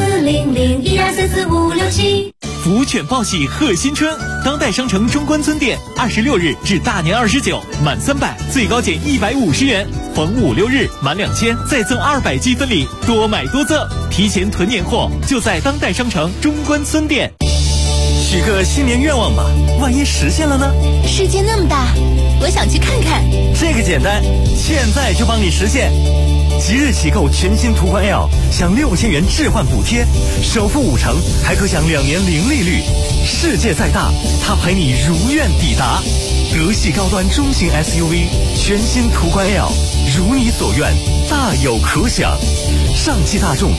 400-1234-567。 福犬报喜贺新春，当代商城中关村店26日至大年29，满300最高减150元，逢5、6日满2000再赠200积分礼，多买多赠，提前囤年货就在当代商城中关村店。 许个新年愿望吧，万一实现了呢？ 世界那么大，我想去看看。 这个简单，现在就帮你实现。即日起购全新途观 L， 享6000元置换补贴，首付5成，还可享2年零利率。世界再大，它陪你如愿抵达。德系高端中型 SUV， 全新途观 L， 如你所愿，大有可享。上汽大众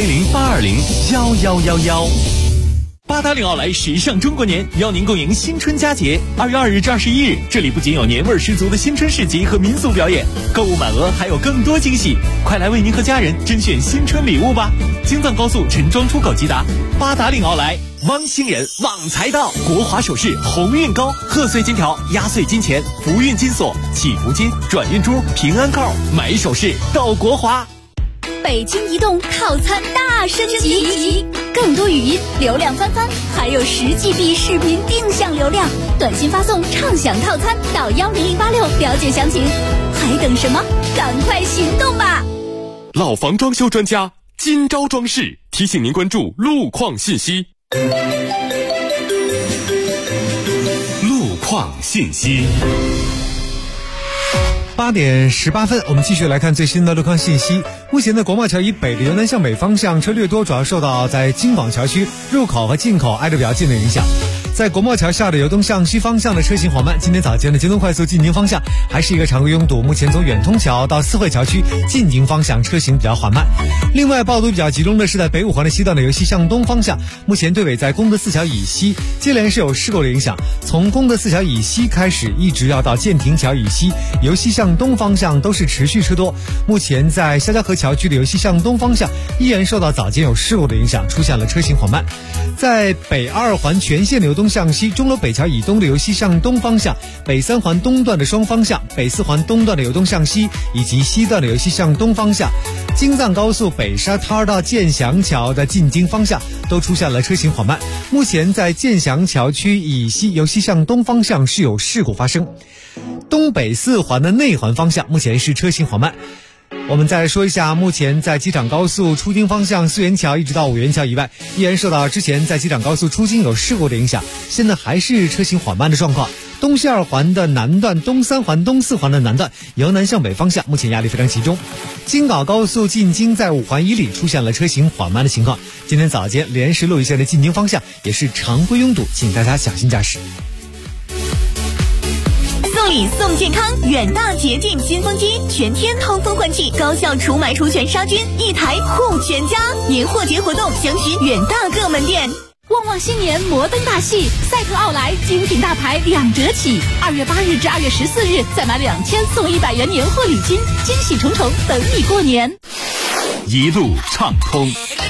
400-820-1111。 八达岭奥莱时尚中国年邀您共迎新春佳节。2月2日至21日，这里不仅有年味十足的新春市集和民俗表演，购物满额还有更多惊喜，快来为您和家人甄选新春礼物吧！京藏高速陈庄出口即达，八达岭奥莱。汪星人旺财到，国华首饰鸿运高，贺岁金条、压岁金钱、福运金锁、祈福金、转运珠、平安扣，买首饰到国华。 北京移动套餐大升级，更多语音流量翻番，还有10GB 视频定向流量，短信发送畅享套餐到10086了解详情。还等什么？赶快行动吧！ 老房装修专家金招装饰提醒您关注路况信息。 路况信息。 8点18分，我们继续来看最新的路况信息。目前的国贸桥以北的由南向北方向车略多，主要受到在京广桥区入口和进口挨着比较近的影响。在国贸桥下的由东向西方向的车行缓慢，今天早间的京东快速进京方向还是一个常规拥堵，目前从远通桥到四惠桥区进京方向车行比较缓慢。另外暴堵比较集中的是在北五环的西段的由西向东方向，目前队尾在功德寺桥以西接连是有事故的影响，从功德寺桥以西开始一直要到建亭桥以西，由西向东方向都是持续车多。目前在肖家河桥区的由西向东方向依然受到早间有事故的影响，出现了车行缓慢。在北二环全线的由东向西，钟楼北桥以东的由西向东方向，北三环东段的双方向，北四环东段的由东向西，以及西段的由西向东方向。京藏高速北沙滩到建祥桥的进京方向都出现了车行缓慢。目前在建祥桥区以西由西向东方向是有事故发生。东北四环的内环方向目前是车行缓慢。我们再说一下，目前在机场高速出京方向四元桥一直到五元桥以外，依然受到之前在机场高速出京有事故的影响，现在还是车行缓慢的状况。东西二环的南段、东三环、东四环的南段由南向北方向目前压力非常集中。京港高速进京在五环以里出现了车行缓慢的情况。今天早间连石路一线的进京方向也是常规拥堵，请大家小心驾驶。 送礼送健康，远大洁净新风机，全天通风换气，高效除螨除醛杀菌，一台护全家。年货节活动详询远大各门店。 旺旺新年摩登大戏，赛特奥莱精品大牌2折起，2月8日至2月14日，再买2000送100元年货礼金，惊喜重重等你过年。 一路畅通。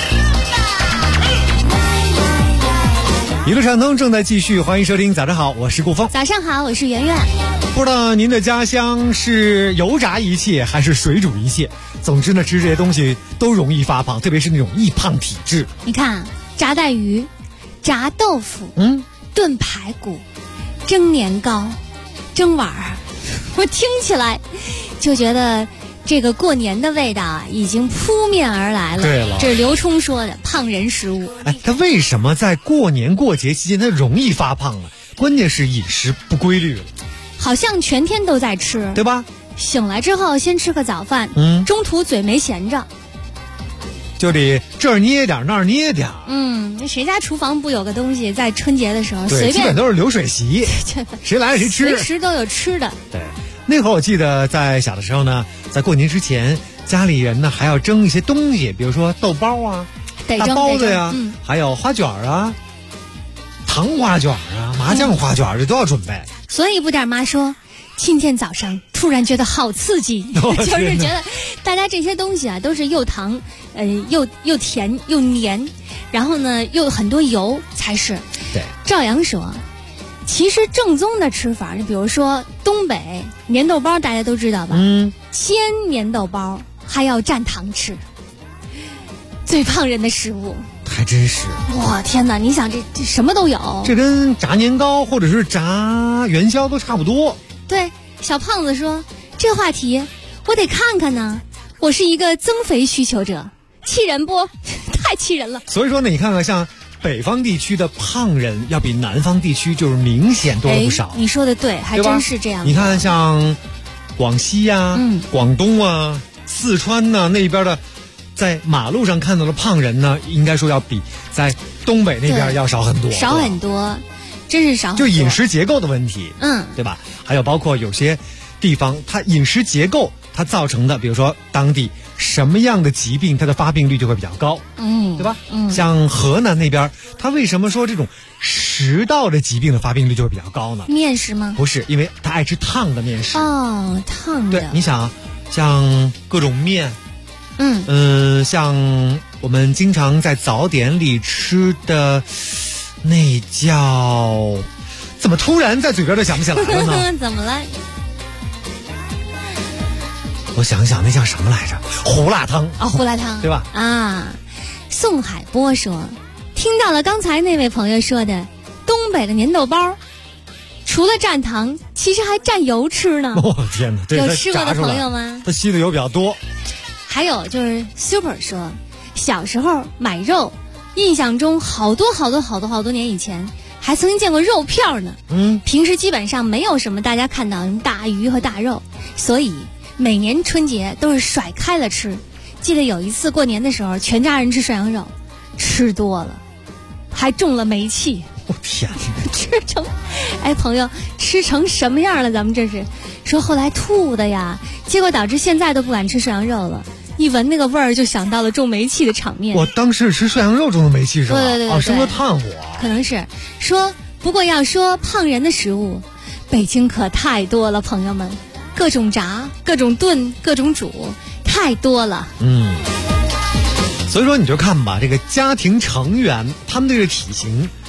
一路畅通正在继续，欢迎收听。早上好，我是顾峰。 早上好，我是圆圆。 不知道您的家乡是油炸一切还是水煮一切？总之呢，吃这些东西都容易发胖，特别是那种易胖体质。 你看，炸带鱼、炸豆腐、炖排骨、蒸年糕、蒸碗儿，我听起来就觉得这个过年的味道啊，已经扑面而来了。 对了， 这是刘冲说的胖人食物。 哎，他为什么在过年过节期间他容易发胖了？关键是饮食不规律了， 好像全天都在吃， 对吧？ 醒来之后先吃个早饭，中途嘴没闲着， 就得这儿捏点那儿捏点。 谁家厨房不有个东西在春节的时候随便， 基本都是流水席，谁来谁吃， 随时都有吃的。 对，那会儿我记得在小的时候呢，在过年之前，家里人呢还要蒸一些东西，比如说豆包啊、大包子呀，还有花卷啊、糖花卷啊、麻酱花卷，这都要准备。 所以不点妈说，今天早上突然觉得好刺激，就是觉得大家这些东西啊都是又糖，又甜又黏，然后呢又很多油才是。 对， 赵阳说，其实正宗的吃法，你比如说东北粘豆包，大家都知道吧？鲜粘豆包还要蘸糖吃，最胖人的食物。 还真是， 哇天哪！你想这什么都有， 这跟炸年糕或者是炸元宵都差不多。 对，小胖子说，这话题我得看看呢，我是一个增肥需求者，气人不？太气人了。 所以说呢，你看看像北方地区的胖人要比南方地区就是明显多了不少。 你说的对，还真是这样。 你看像广西呀、广东啊、四川呐那边的，在马路上看到的胖人呢，应该说要比在东北那边要少很多， 少很多，真是少很多。 就饮食结构的问题，对吧？还有包括有些地方它饮食结构它造成的，比如说当地什么样的疾病它的发病率就会比较高，对吧？像河南那边，它为什么说这种食道的疾病的发病率就会比较高呢？ 面食吗？ 不是，因为他爱吃烫的面食。 烫的。 对，你想像各种面。像我们经常在早点里吃的，那叫怎么突然在嘴边都想不起来了呢？ 怎么了？ 我想想，那叫什么来着？胡辣汤啊，胡辣汤， 对吧？ 啊，宋海波说，听到了刚才那位朋友说的东北的粘豆包，除了蘸糖，其实还蘸油吃呢。 天哪， 有吃过的朋友吗？ 它吸的油比较多。 还有就是 Super 说，小时候买肉，印象中好多年以前，还曾经见过肉片呢。平时基本上没有什么大家看到什么大鱼和大肉，所以每年春节都是甩开了吃。记得有一次过年的时候，全家人吃涮羊肉，吃多了，还中了煤气。 我天哪！ 吃成，朋友，吃成什么样了？咱们这是说后来吐的呀，结果导致现在都不敢吃涮羊肉了。一闻那个味儿，就想到了中煤气的场面。 我当时吃涮羊肉中的煤气是吧？ 对， 生了炭火。 可能是说，不过要说胖人的食物，北京可太多了，朋友们，各种炸、各种炖、各种煮，太多了。 所以说你就看吧，这个家庭成员他们这个体型，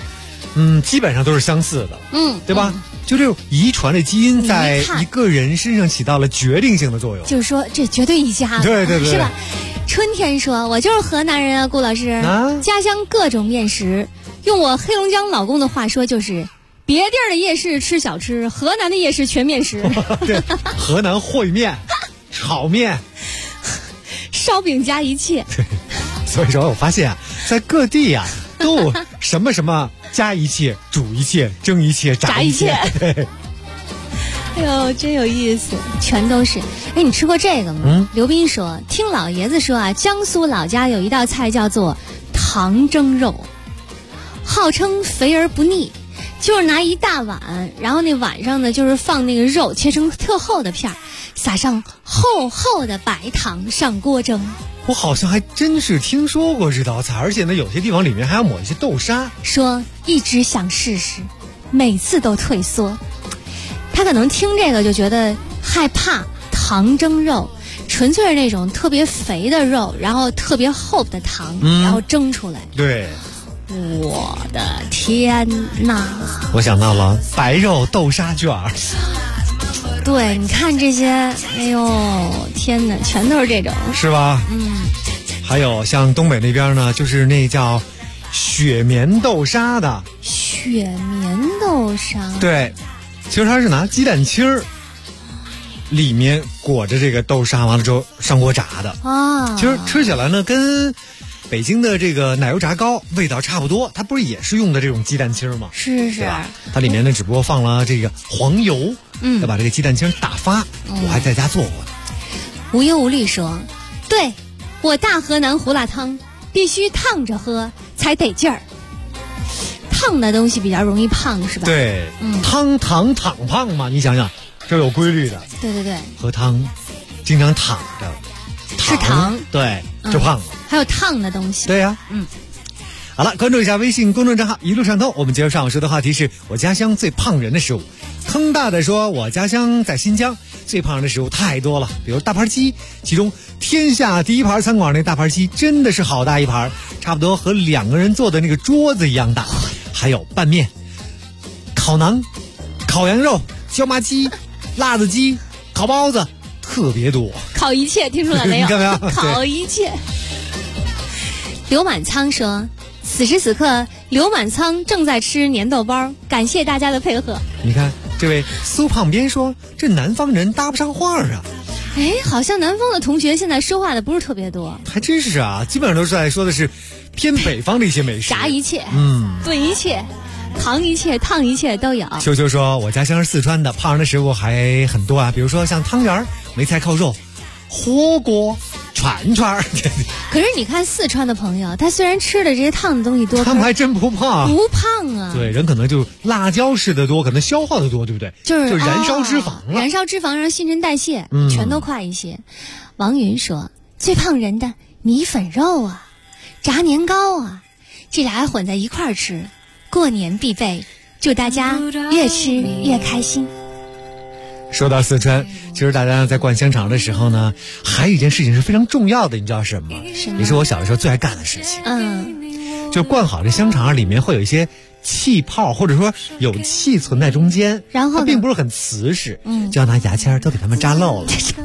基本上都是相似的，对吧？就这种遗传的基因在一个人身上起到了决定性的作用。 就是说，这绝对一家， 对， 是吧？春天说：“我就是河南人啊，顾老师，家乡各种面食。用我黑龙江老公的话说，就是别地儿的夜市吃小吃，河南的夜市全面食。 对，河南烩面、炒面、 烧饼加一切。 对，所以说我发现啊，在各地啊都有什么什么加一切、煮一切、蒸一切、炸一切。对。 哎呦，真有意思，全都是。哎，你吃过这个吗？刘斌说，听老爷子说啊，江苏老家有一道菜叫做糖蒸肉，号称肥而不腻，就是拿一大碗，然后那碗上呢就是放那个肉切成特厚的片儿，撒上厚厚的白糖上锅蒸。 我好像还真是听说过这道菜，而且呢有些地方里面还要抹一些豆沙。 说一直想试试，每次都退缩。他可能听这个就觉得害怕，糖蒸肉纯粹是那种特别肥的肉，然后特别厚的糖，然后蒸出来。 对， 我的天哪！ 我想到了白肉豆沙卷儿。 对，你看这些，哎呦天哪，全都是这种， 是吧？还有像东北那边呢，就是那叫雪棉豆沙的。 雪棉豆沙。 对。其实它是拿鸡蛋清儿，里面裹着这个豆沙，完了之后上锅炸的啊。其实吃起来呢，跟北京的这个奶油炸糕味道差不多。它不是也是用的这种鸡蛋清吗？ 是， 对吧？它里面呢只不过放了这个黄油，要把这个鸡蛋清打发。我还在家做过呢。 无忧无虑说，对，我大河南胡辣汤必须烫着喝才得劲儿。烫的东西比较容易胖，是吧？ 对，汤躺胖嘛，你想想，这有规律的。 对， 喝汤，经常躺着， 吃糖， 对，就胖了。 还有烫的东西。 对呀，好了，关注一下微信公众账号一路畅通。我们接着上午说的话题是我家乡最胖人的食物。坑大的说，我家乡在新疆，最胖人的食物太多了，比如大盘鸡，其中天下第一盘餐馆那大盘鸡真的是好大一盘，差不多和2个人坐的那个桌子一样大。还有拌面、烤馕、烤羊肉、椒麻鸡、辣子鸡、烤包子，特别多。 烤一切，听出来没有？ 你看没有？ 烤一切。刘满仓说，此时此刻刘满仓正在吃粘豆包，感谢大家的配合。 你看这位苏胖边说，这南方人搭不上话啊。 哎，好像南方的同学现在说话的不是特别多。 还真是啊，基本上都是在说的是偏北方的一些美食。 炸一切，炖一切，糖一切，烫一切都有。 秋秋说，我家乡是四川的，胖人的食物还很多啊，比如说像汤圆、梅菜扣肉、火锅、串串。 可是你看四川的朋友，他虽然吃的这些烫的东西多， 他们还真不胖。 不胖啊。 对，人可能就辣椒吃的多，可能消耗的多，对不对？ 就是燃烧脂肪了。 燃烧脂肪让新陈代谢全都快一些。王云说，最胖人的米粉肉啊，炸年糕啊，这俩混在一块儿吃，过年必备。祝大家越吃越开心。 说到四川，其实大家在灌香肠的时候呢，还有一件事情是非常重要的，你知道什么？也是我小的时候最爱干的事情。就灌好这香肠里面会有一些气泡，或者说有气存在中间， 然后它并不是很瓷实，就要拿牙签都给它们扎漏了。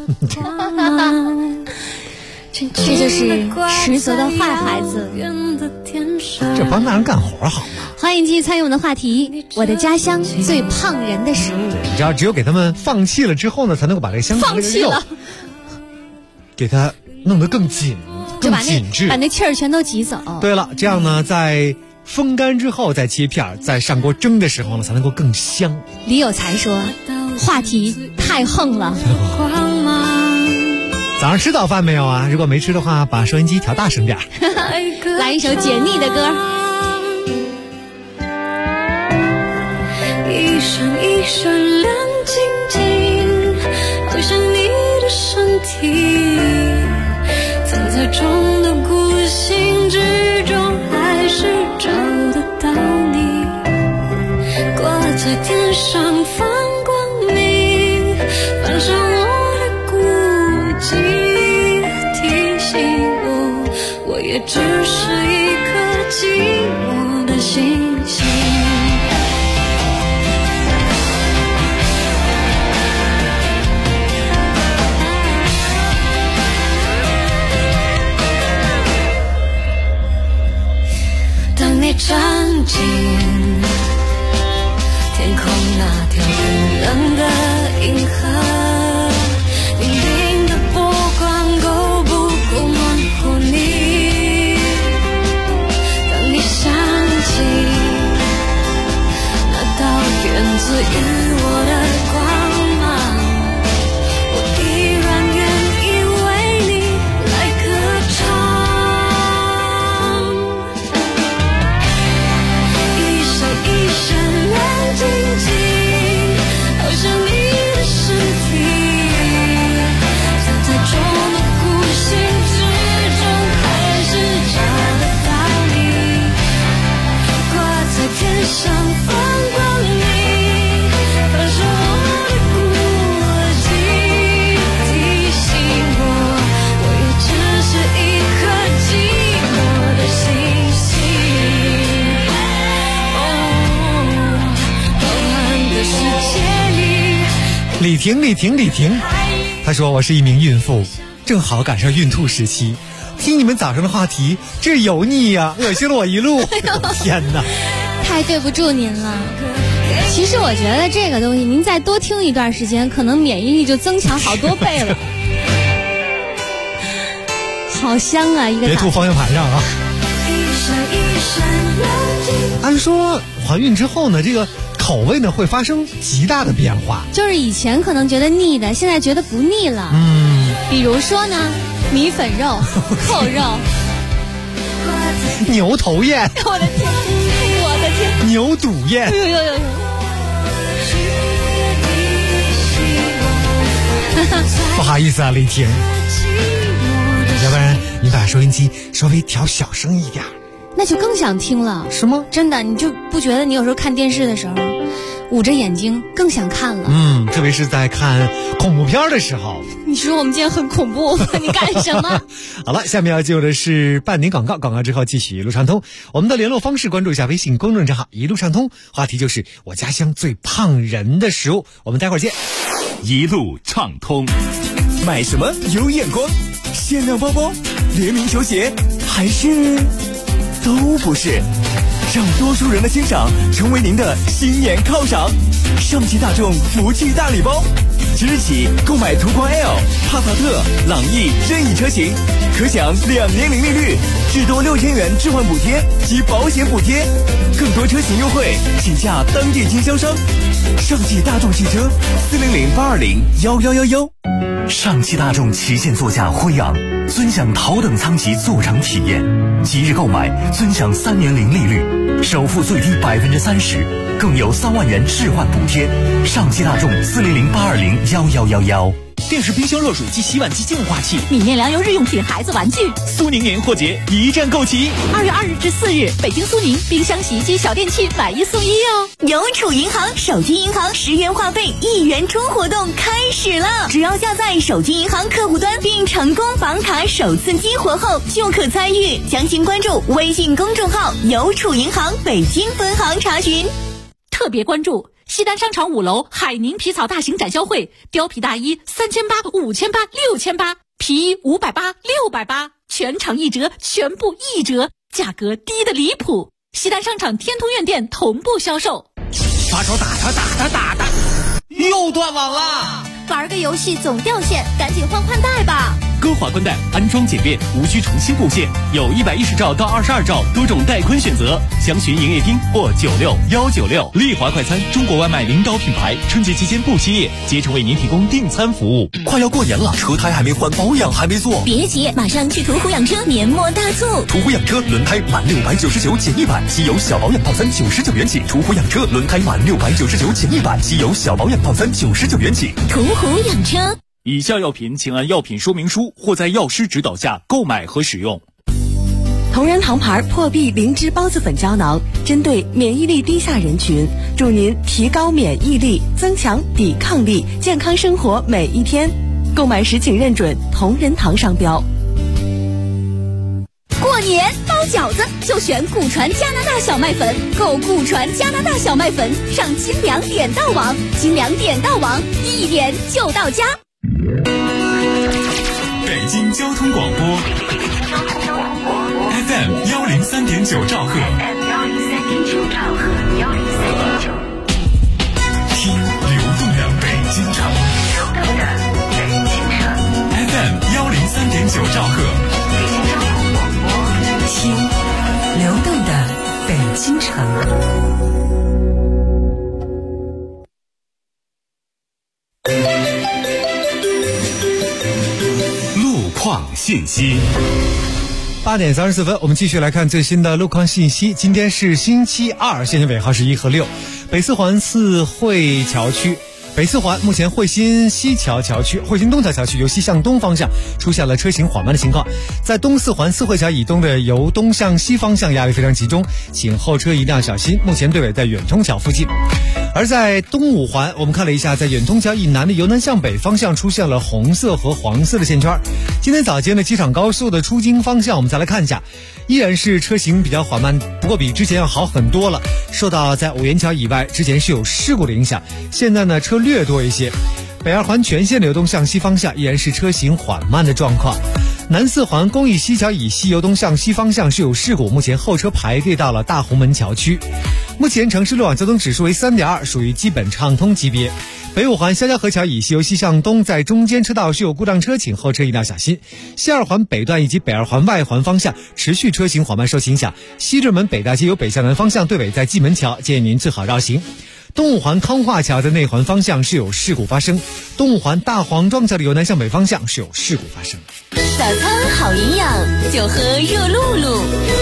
这就是实则的坏孩子。 这帮大人干活好吗？ 欢迎继续参与我们的话题，我的家乡最胖人的食物。 你知道，只有给他们放气了之后呢，才能够把这个香肠这个肉给它弄得更紧、更紧致， 把那气儿全都挤走。 对了，这样呢，在风干之后再切片，在上锅蒸的时候呢，才能够更香。 李有才说，话题太横了。 早上吃早饭没有啊？如果没吃的话，把收音机调大声点。 来一首解腻的歌。 一闪一闪亮晶晶，好像你的身体，藏在中的孤星之中，还是找得到你，挂在天上放光明，反射我的孤寂，提醒我也只是一颗寂寞的星星。 李婷，他说我是一名孕妇，正好赶上孕吐时期，听你们早上的话题，这油腻呀，恶心了我一路。天哪， 太对不住您了。其实我觉得这个东西，您再多听一段时间，可能免疫力就增强好多倍了。好香啊，一个。 别吐方向盘上啊。按说怀孕之后呢，这个口味呢会发生极大的变化， 就是以前可能觉得腻的，现在觉得不腻了。比如说呢，米粉肉、扣肉、 牛头宴， 我的天， 牛肚宴，不好意思啊，李婷，要不然你把收音机稍微调小声一点。 那就更想听了， 是吗？ 真的，你就不觉得你有时候看电视的时候捂着眼睛更想看了？ 特别是在看恐怖片的时候。 你说我们今天很恐怖，你干什么？ 好了，下面要进入的是半点广告，广告之后继续一路畅通。我们的联络方式，关注一下微信公众账号一路畅通，话题就是我家乡最胖人的食物。我们待会儿见。 一路畅通，买什么有眼光？限量包包、联名球鞋，还是都不是？让多数人的欣赏成为您的新年犒赏。上汽大众福气大礼包，即日起购买途观 L、帕萨特、朗逸任意车型，可享2年零利率，至多6000元置换补贴及保险补贴，更多车型优惠，请洽当地经销商。上汽大众汽车400-820-1111。上汽大众旗舰座驾辉昂，尊享头等舱级座舱体验，即日购买尊享3年零利率，首付最低30%，更有3万元置换补贴。上汽大众400-820-1111。 电视、冰箱、热水机、洗碗机、净化器、 米面粮油、日用品、孩子玩具。 苏宁年货节一站购齐 ，2月2日至4日，北京苏宁冰箱、洗衣机、小电器买1送1哦。邮储银行手机银行10元话费1元充活动开始了，只要下载手机银行客户端并成功绑卡首次激活后，就可参与。详情关注微信公众号邮储银行北京分行查询。特别关注西单商场5楼海宁皮草大型展销会，貂皮大衣3800、5800、6800，皮衣580、680，全场1折，全部1折，价格低的离谱。西单商场天通苑店同步销售。 发烧打他，又断网了。 玩个游戏总掉线，赶紧换宽带吧。 歌华宽带安装简便，无需重新布线，有110兆到22兆多种带宽选择，详询营业厅或96196。丽华快餐，中国外卖领导品牌，春节期间不歇业，竭诚为您提供订餐服务。 快要过年了，车胎还没换，保养还没做， 别急，马上去途虎养车年末大促。 途虎养车轮胎满699减100，稀有小保养套餐99元起。途虎养车轮胎满699减100，稀有小保养套餐99元起。 途虎养车。 以下药品请按药品说明书或在药师指导下购买和使用。 同仁堂牌破壁灵芝孢子粉胶囊，针对免疫力低下人群，助您提高免疫力，增强抵抗力，健康生活每一天。购买时请认准同仁堂商标。 过年包饺子就选古传加拿大小麦粉，购古传加拿大小麦粉上金粮点到网，金粮点到网一点就到家。 北京交通广播 FM 103.9兆赫，听流动的北京城，FM 103.9兆赫， 听流动的北京城。 信息 8点34分，我们继续来看最新的路况信息。今天是星期二，现在尾号是1和6。北四环四惠桥区，北四环目前惠新西桥桥区、惠新东桥桥区由西向东方向出现了车行缓慢的情况，在东四环四惠桥以东的由东向西方向压力非常集中，请后车一定要小心。目前队尾在远通桥附近。而在东五环，我们看了一下，在远通桥以南的由南向北方向出现了红色和黄色的线圈。今天早间的机场高速的出京方向，我们再来看一下，依然是车行比较缓慢，不过比之前要好很多了。受到在五元桥以外之前是有事故的影响，现在呢车略多一些。 北二环全线流动向西方向依然是车行缓慢的状况。南四环公益西桥以西流动向西方向是有事故，目前后车排队到了大红门桥区。目前城市路网交通指数为 3.2， 属于基本畅通级别。北五环肖家河桥以西由西向东，在中间车道是有故障车，请后车一定要小心。西二环北段以及北二环外环方向持续车行缓慢受影响。西直门北大街由北向南方向对尾在蓟门桥，建议您最好绕行。东五环康化桥在内环方向是有事故发生，东五环大黄庄桥的由南向北方向是有事故发生。 早餐好营养，就喝热露露。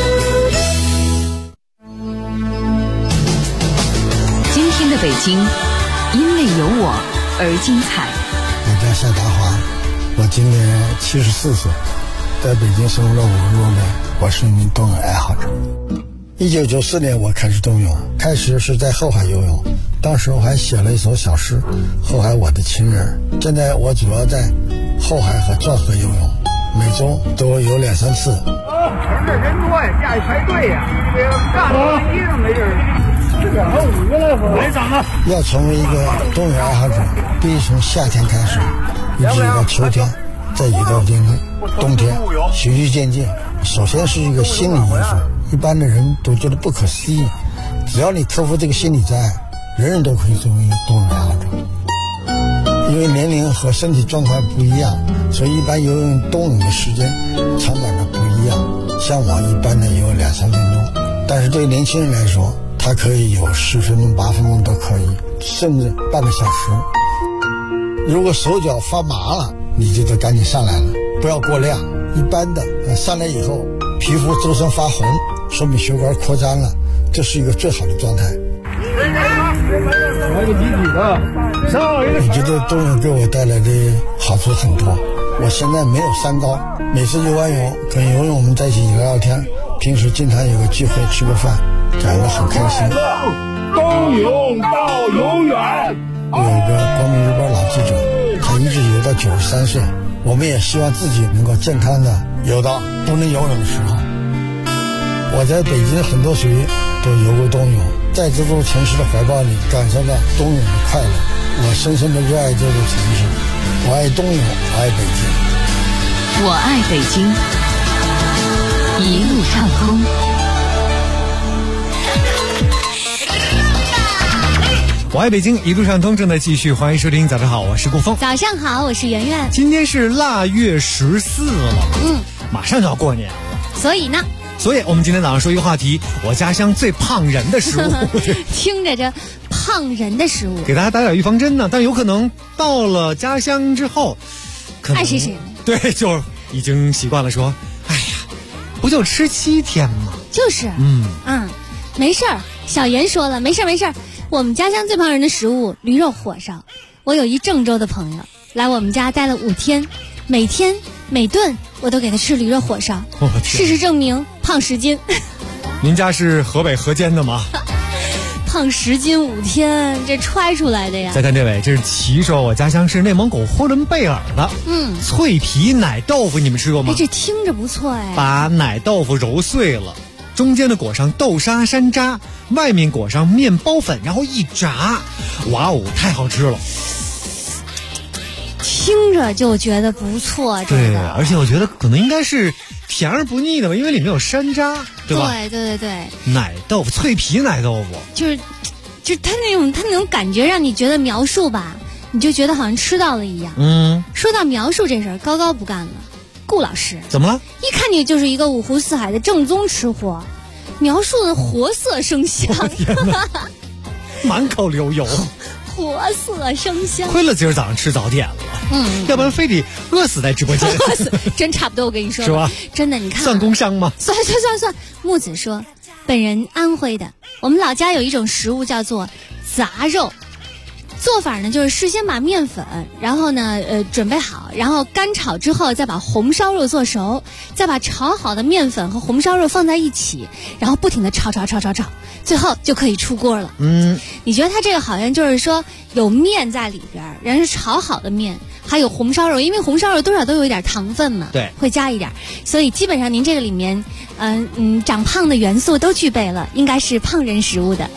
今天的北京，因为有我而精彩。 我叫夏达华，我今年74岁，在北京生活了5多年，我是一名冬泳爱好者。1994年我开始冬泳，开始是在后海游泳，当时我还写了一首小诗《后海我的情人》。现在我主要在后海和壮河游泳，每周都有2-3次。 前面人多呀，下去排队呀，这个干了一样没人。5个来回，来长了。 要成为一个冬泳爱好者，必须从夏天开始，一直到秋天，再一直到冬天，循序渐进。首先是一个心理因素，一般的人都觉得不可思议，只要你克服这个心理障碍，人人都可以成为一个冬泳爱好者。因为年龄和身体状况不一样，所以一般游泳冬泳的时间长短的不一样。像我一般的有2-3分钟，但是对年轻人来说，他可以有10分钟、8分钟都可以，甚至半个小时。如果手脚发麻了，你就得赶紧上来了，不要过量。一般的上来以后，皮肤周身发红，说明血管扩张了，这是一个最好的状态。我觉得冬泳给我带来的好处很多。我现在没有三高，每次游完泳跟游泳我们在一起聊聊天，平时经常有个聚会吃个饭，感觉很开心。 冬泳到永远。 有一个光明日报老记者，他一直游到93岁，我们也希望自己能够健康的游到不能游泳的时候。我在北京很多水都游过冬泳，在这座城市的怀抱里感受到冬泳的快乐。我深深的热爱这座城市，我爱冬泳，我爱北京。 我爱北京，一路畅通。 我爱北京，一路畅通正在继续，欢迎收听。早上好，我是顾峰。 早上好，我是圆圆。 今天是腊月14了，马上就要过年了。 所以我们今天早上说一个话题，我家乡最胖人的食物。 听着这胖人的食物， 给大家打点预防针呢。但有可能到了家乡之后， 爱谁谁。 对，就已经习惯了说，哎呀，不就吃7天吗？ 就是，没事儿。小严说了，没事儿。我们家乡最胖人的食物驴肉火烧。我有一郑州的朋友来我们家待了5天，每天每顿我都给他吃驴肉火烧。事实证明胖10斤。 您家是河北河间的吗？ 胖10斤5天，这揣出来的呀。 再看这位，这是齐说，我家乡是内蒙古呼伦贝尔的。脆皮奶豆腐你们吃过吗？ 这听着不错哎。 把奶豆腐揉碎了，中间的裹上豆沙山楂，外面裹上面包粉，然后一炸，哇哦，太好吃了！ 听着就觉得不错， 对，而且我觉得可能应该是甜而不腻的吧，因为里面有山楂，对吧？ 对。 奶豆腐，脆皮奶豆腐， 就是它那种感觉，让你觉得描述吧，你就觉得好像吃到了一样。说到描述这事儿，高高不干了。顾老师怎么了？ 一看你就是一个五湖四海的正宗吃货，描述的活色生香， 满口流油， 活色生香。 亏了今儿早上吃早点了，要不然非得饿死在直播间。 饿死，真差不多。我跟你说， 是吧？ 真的，你看算工伤吗？ 算。木子说，本人安徽的，我们老家有一种食物叫做杂肉。做法呢，就是事先把面粉，然后呢，准备好，然后干炒之后，再把红烧肉做熟，再把炒好的面粉和红烧肉放在一起，然后不停的炒，最后就可以出锅了。你觉得它这个好像就是说有面在里边，然后是炒好的面，还有红烧肉，因为红烧肉多少都有一点糖分嘛， 对， 会加一点，所以基本上您这个里面，长胖的元素都具备了，应该是胖人食物的。 对。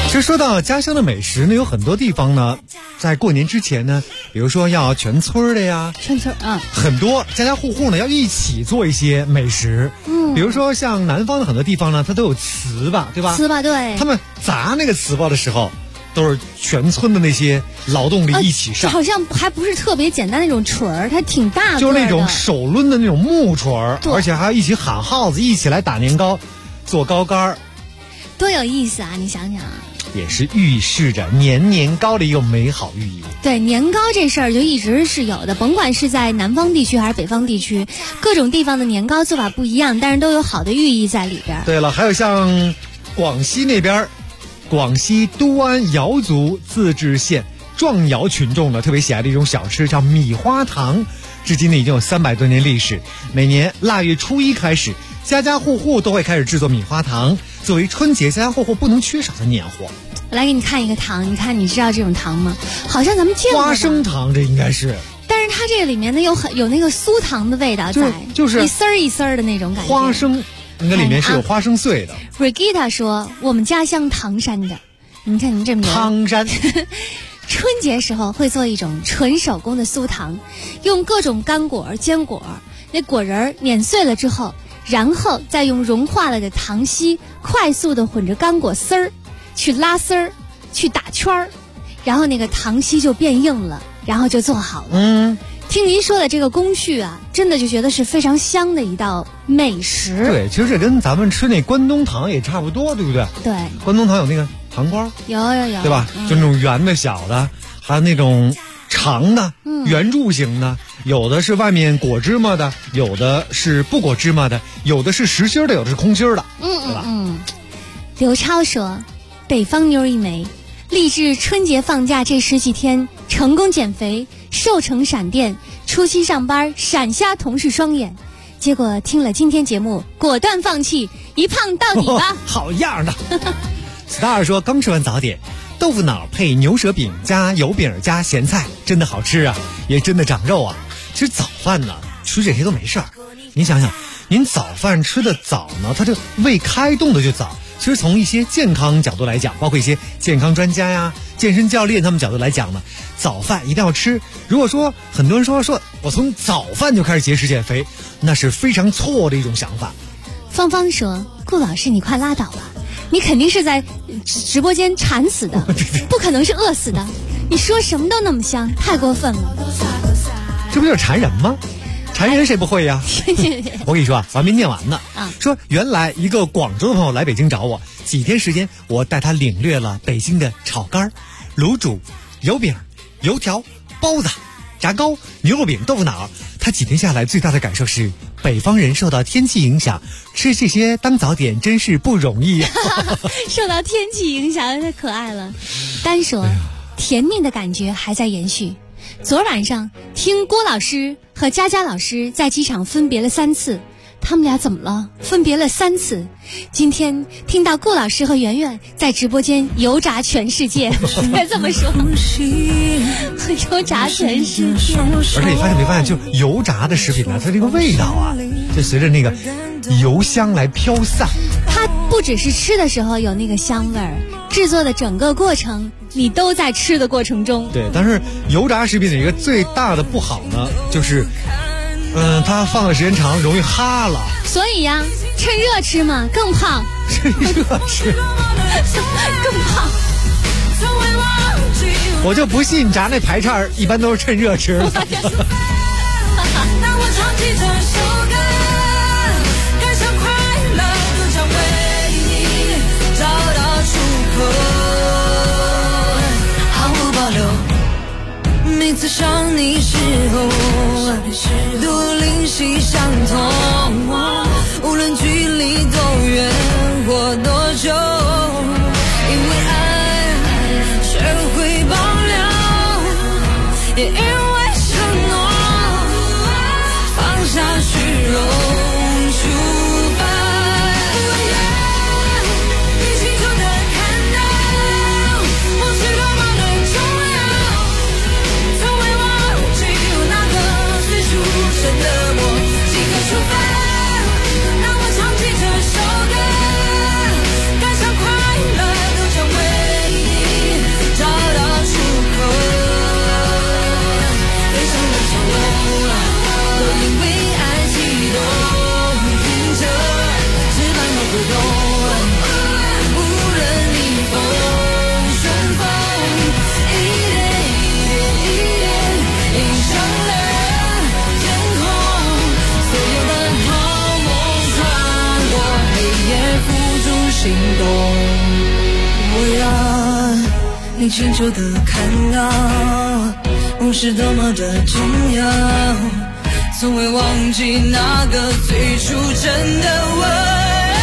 其实说到家乡的美食呢，有很多地方呢，在过年之前呢，比如说要全村的呀， 全村很多家家户户呢要一起做一些美食。比如说像南方的很多地方呢，它都有糍粑，对吧？ 糍粑对。 他们砸那个糍粑的时候，都是全村的那些劳动力一起上。 好像还不是特别简单那种锤儿，它挺大的， 就是那种手抡的那种木锤儿，而且还要一起喊号子，一起来打年糕，做高杆儿， 多有意思啊！你想想。 也是预示着年年糕的一个美好寓意。 对，年糕这事儿就一直是有的，甭管是在南方地区还是北方地区，各种地方的年糕做法不一样，但是都有好的寓意在里边。 对了，还有像广西那边，广西都安瑶族自治县壮瑶群众呢特别喜爱的一种小吃叫米花糖，至今呢已经有300多年历史。每年腊月初1开始，家家户户都会开始制作米花糖，作为春节家家户户不能缺少的年货。 我来给你看一个糖，你知道这种糖吗？好像咱们见过花生糖，这应该是。 但是它这个里面呢有那个酥糖的味道在， 就是一丝儿一丝儿的那种感觉。 花生，那里面是有花生碎的。 Regita 说，我们家乡唐山的，你看你这名。 唐山。 春节时候会做一种纯手工的酥糖，用各种干果坚果，那果仁碾碎了之后，然后再用融化了的糖稀快速的混着干果丝儿去拉丝儿，去打圈儿，然后那个糖稀就变硬了，然后就做好了。听您说的这个工序啊，真的就觉得是非常香的一道美食。 对，其实这跟咱们吃那关东糖也差不多，对不对？ 对， 关东糖有那个糖瓜， 有， 对吧？就那种圆的小的，还有那种长的，圆柱形的，有的是外面裹芝麻的，有的是不裹芝麻的，有的是实心的，有的是空心的，对吧？ 刘超说，北方妞一枚，立志春节放假这10几天成功减肥，瘦成闪电，初7上班闪瞎同事双眼，结果听了今天节目果断放弃，一胖到底吧。 好样的。Star 说，刚吃完早点，豆腐脑配牛舌饼加油饼加咸菜，真的好吃啊，也真的长肉啊。其实早饭呢吃这些都没事儿，您想想，您早饭吃的早呢，它这胃开动的就早。其实从一些健康角度来讲，包括一些健康专家呀、健身教练他们角度来讲呢，早饭一定要吃。如果说很多人说我从早饭就开始节食减肥，那是非常错的一种想法。 芳芳说，顾老师你快拉倒吧，你肯定是在直播间馋死的，不可能是饿死的，你说什么都那么香，太过分了。 这不就是馋人吗？馋人谁不会呀？我跟你说啊，我还没念完呢。说原来一个广州的朋友来北京找我，几天时间我带他领略了北京的炒肝、卤煮、油饼、油条、包子、炸糕、牛肉饼、豆腐脑。他几天下来最大的感受是，北方人受到天气影响，吃这些当早点真是不容易。 受到天气影响，太可爱了。单说，甜蜜的感觉还在延续。昨晚上听郭老师和佳佳老师在机场分别了3次，他们俩怎么了？分别了3次。今天听到顾老师和圆圆在直播间油炸全世界，应该这么说，油炸全世界。 而且你发现没发现，就油炸的食品呢，它这个味道啊，就随着那个油香来飘散。 它不只是吃的时候有那个香味儿，制作的整个过程你都在吃的过程中。 对，但是油炸食品的一个最大的不好呢，就是它放的时间长容易哈了。 所以呀，趁热吃嘛，更胖。 趁热吃更胖。 我就不信炸那排叉一般都是趁热吃的。 每次想你时候，都灵犀相通，无论距离多远或多久，因为爱学会保留，也因为承诺放下虚荣。 心动。我要你清楚地看到，梦是多么的重要，从未忘记那个最初真的我。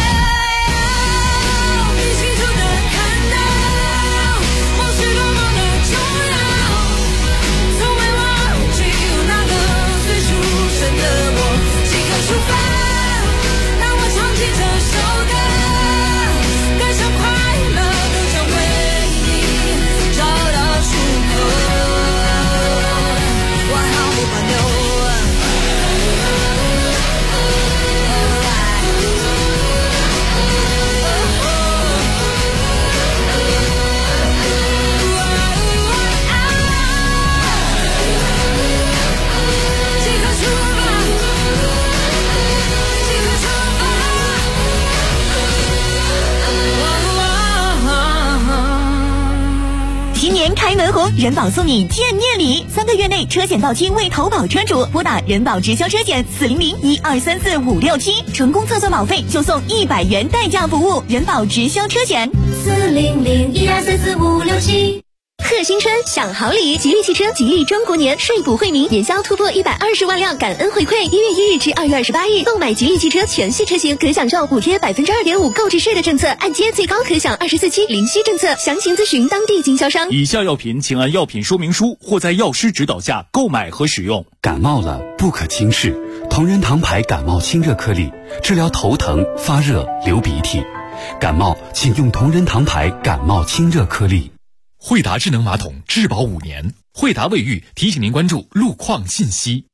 开门红，人保送你见面礼，3个月内车险到期未投保车主，拨打人保直销车险400-1234-567，成功测算保费就送100元代驾服务。人保直销车险 400-1234-567。贺新春享好礼，吉利汽车吉利中国年税补惠民，年销突破120万辆，感恩回馈。1月1日至2月28日，购买吉利汽车全系车型可享受补贴2.5%购置税的政策，按揭最高可享24期零息政策。详情咨询当地经销商。 以下药品请按药品说明书或在药师指导下购买和使用。 感冒了不可轻视，同仁堂牌感冒清热颗粒，治疗头疼、发热、流鼻涕。感冒请用同仁堂牌感冒清热颗粒。 惠达智能马桶质保5年，惠达卫浴提醒您关注路况信息。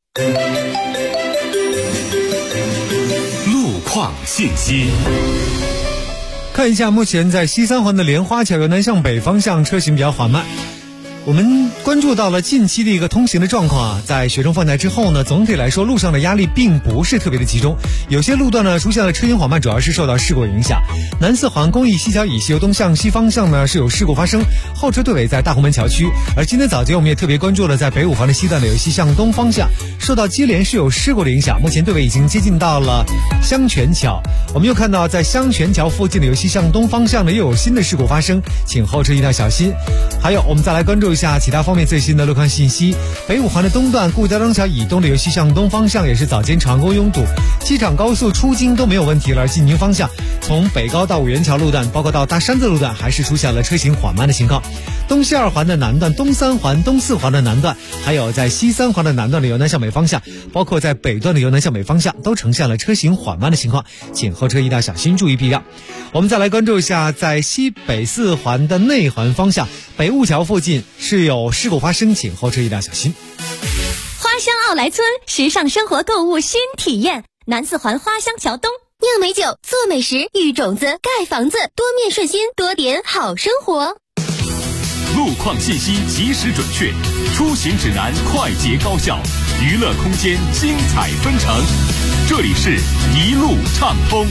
路况信息。 看一下目前在西三环的莲花桥由南向北方向车行比较缓慢。我们关注到了近期的一个通行的状况啊，在雪中放假之后呢，总体来说路上的压力并不是特别的集中，有些路段呢出现了车行缓慢，主要是受到事故影响。南四环公益西桥以西由东向西方向呢是有事故发生，后车队尾在大红门桥区。而今天早间我们也特别关注了在北五环的西段的由西向东方向受到接连是有事故的影响，目前队尾已经接近到了香泉桥。我们又看到在香泉桥附近的由西向东方向呢又有新的事故发生，请后车一定要小心。还有我们再来关注一下其他方面最新的路况信息。北五环的东段顾家庄桥以东的由西向东方向也是早间长工拥堵，机场高速出京都没有问题了，而进京方向从北高到五元桥路段包括到大山子路段还是出现了车行缓慢的情况。东西二环的南段、东三环、东四环的南段，还有在西三环的南段的由南向北方向，包括在北段的由南向北方向都呈现了车行缓慢的情况，请后车一定要小心注意避让。我们再来关注一下在西北四环的内环方向，北雾桥附近是有事故发生，请后车一定要小心。 花乡奥莱村，时尚生活购物新体验，南四环花乡桥东。 酿美酒，做美食，育种子，盖房子，多面顺心，多点好生活。 路况信息及时准确，出行指南快捷高效，娱乐空间精彩纷呈。这里是一路畅通。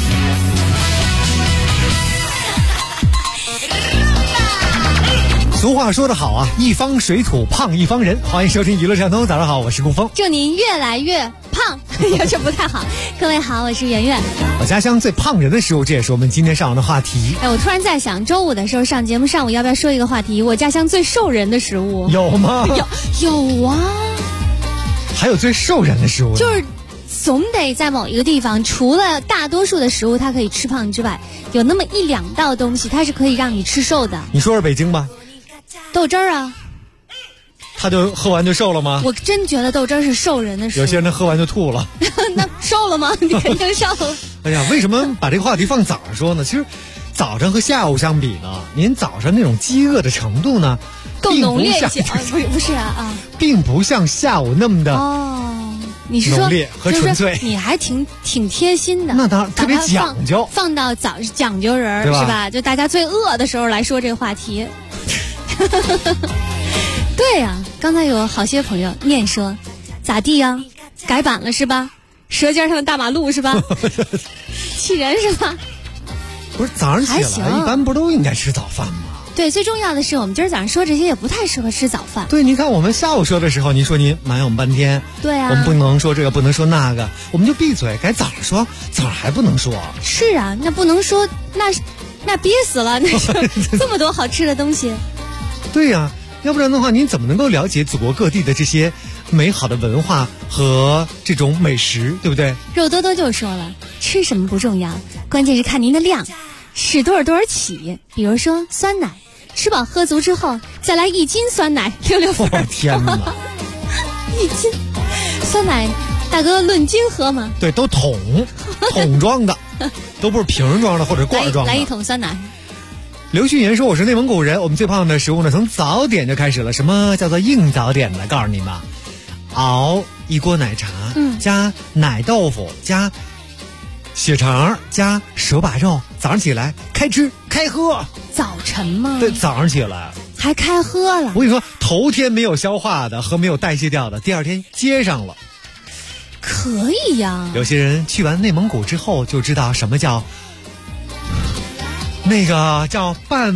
俗话说得好啊，一方水土胖一方人。欢迎收听娱乐畅通，早上好，我是顾峰。 祝您越来越胖，有这不太好。各位好，我是圆圆。 我家乡最胖人的食物，这也是我们今天上午的话题。 我突然在想，周五的时候上节目，上午要不要说一个话题？我家乡最瘦人的食物有吗？ 有啊。 还有最瘦人的食物， 就是总得在某一个地方，除了大多数的食物它可以吃胖之外，有那么1、2道东西它是可以让你吃瘦的。 你说说北京吧。 豆汁儿啊， 他就喝完就瘦了吗？ 我真觉得豆汁儿是瘦人的食物。 有些人喝完就吐了。 那瘦了吗？你肯定瘦了。 哎呀，为什么把这个话题放早上说呢？其实早上和下午相比呢，您早上那种饥饿的程度呢更浓烈一些。不是啊， 并不像下午那么的你是说浓烈和纯粹？ 你还挺贴心的。 那当然特别讲究， 放到讲究人是吧？就大家最饿的时候来说这个话题。对呀，刚才有好些朋友念说，咋地呀？改版了是吧？舌尖上的大马路是吧？气人是吧？ 不是早上起来一般不都应该吃早饭吗？ 对，最重要的是我们今儿早上说这些也不太适合吃早饭。 对，您看我们下午说的时候，您说您埋怨我们半天。 对啊， 我们不能说这个，不能说那个，我们就闭嘴，该早上说，早上还不能说。 是啊，那不能说，那憋死了，那是这么多好吃的东西。 对呀，要不然的话，您怎么能够了解祖国各地的这些美好的文化和这种美食，对不对？ 肉多多就说了，吃什么不重要，关键是看您的量，是多少起。比如说酸奶，吃饱喝足之后，再来1斤酸奶，66分。 我天哪 ！1斤酸奶，大哥论斤喝吗？ 对，都桶装的，都不是瓶装的或者罐装的。 来1桶酸奶。 刘旭言说：“我是内蒙古人，我们最胖的食物呢，从早点就开始了。什么叫做硬早点呢？告诉你们，熬1锅奶茶，加奶豆腐，加血肠，加手把肉，早上起来开吃开喝。 早晨吗？ 对，早上起来还开喝了。 我跟你说，头天没有消化的和没有代谢掉的，第二天接上了。 可以呀。 有些人去完内蒙古之后就知道什么叫。”那个叫半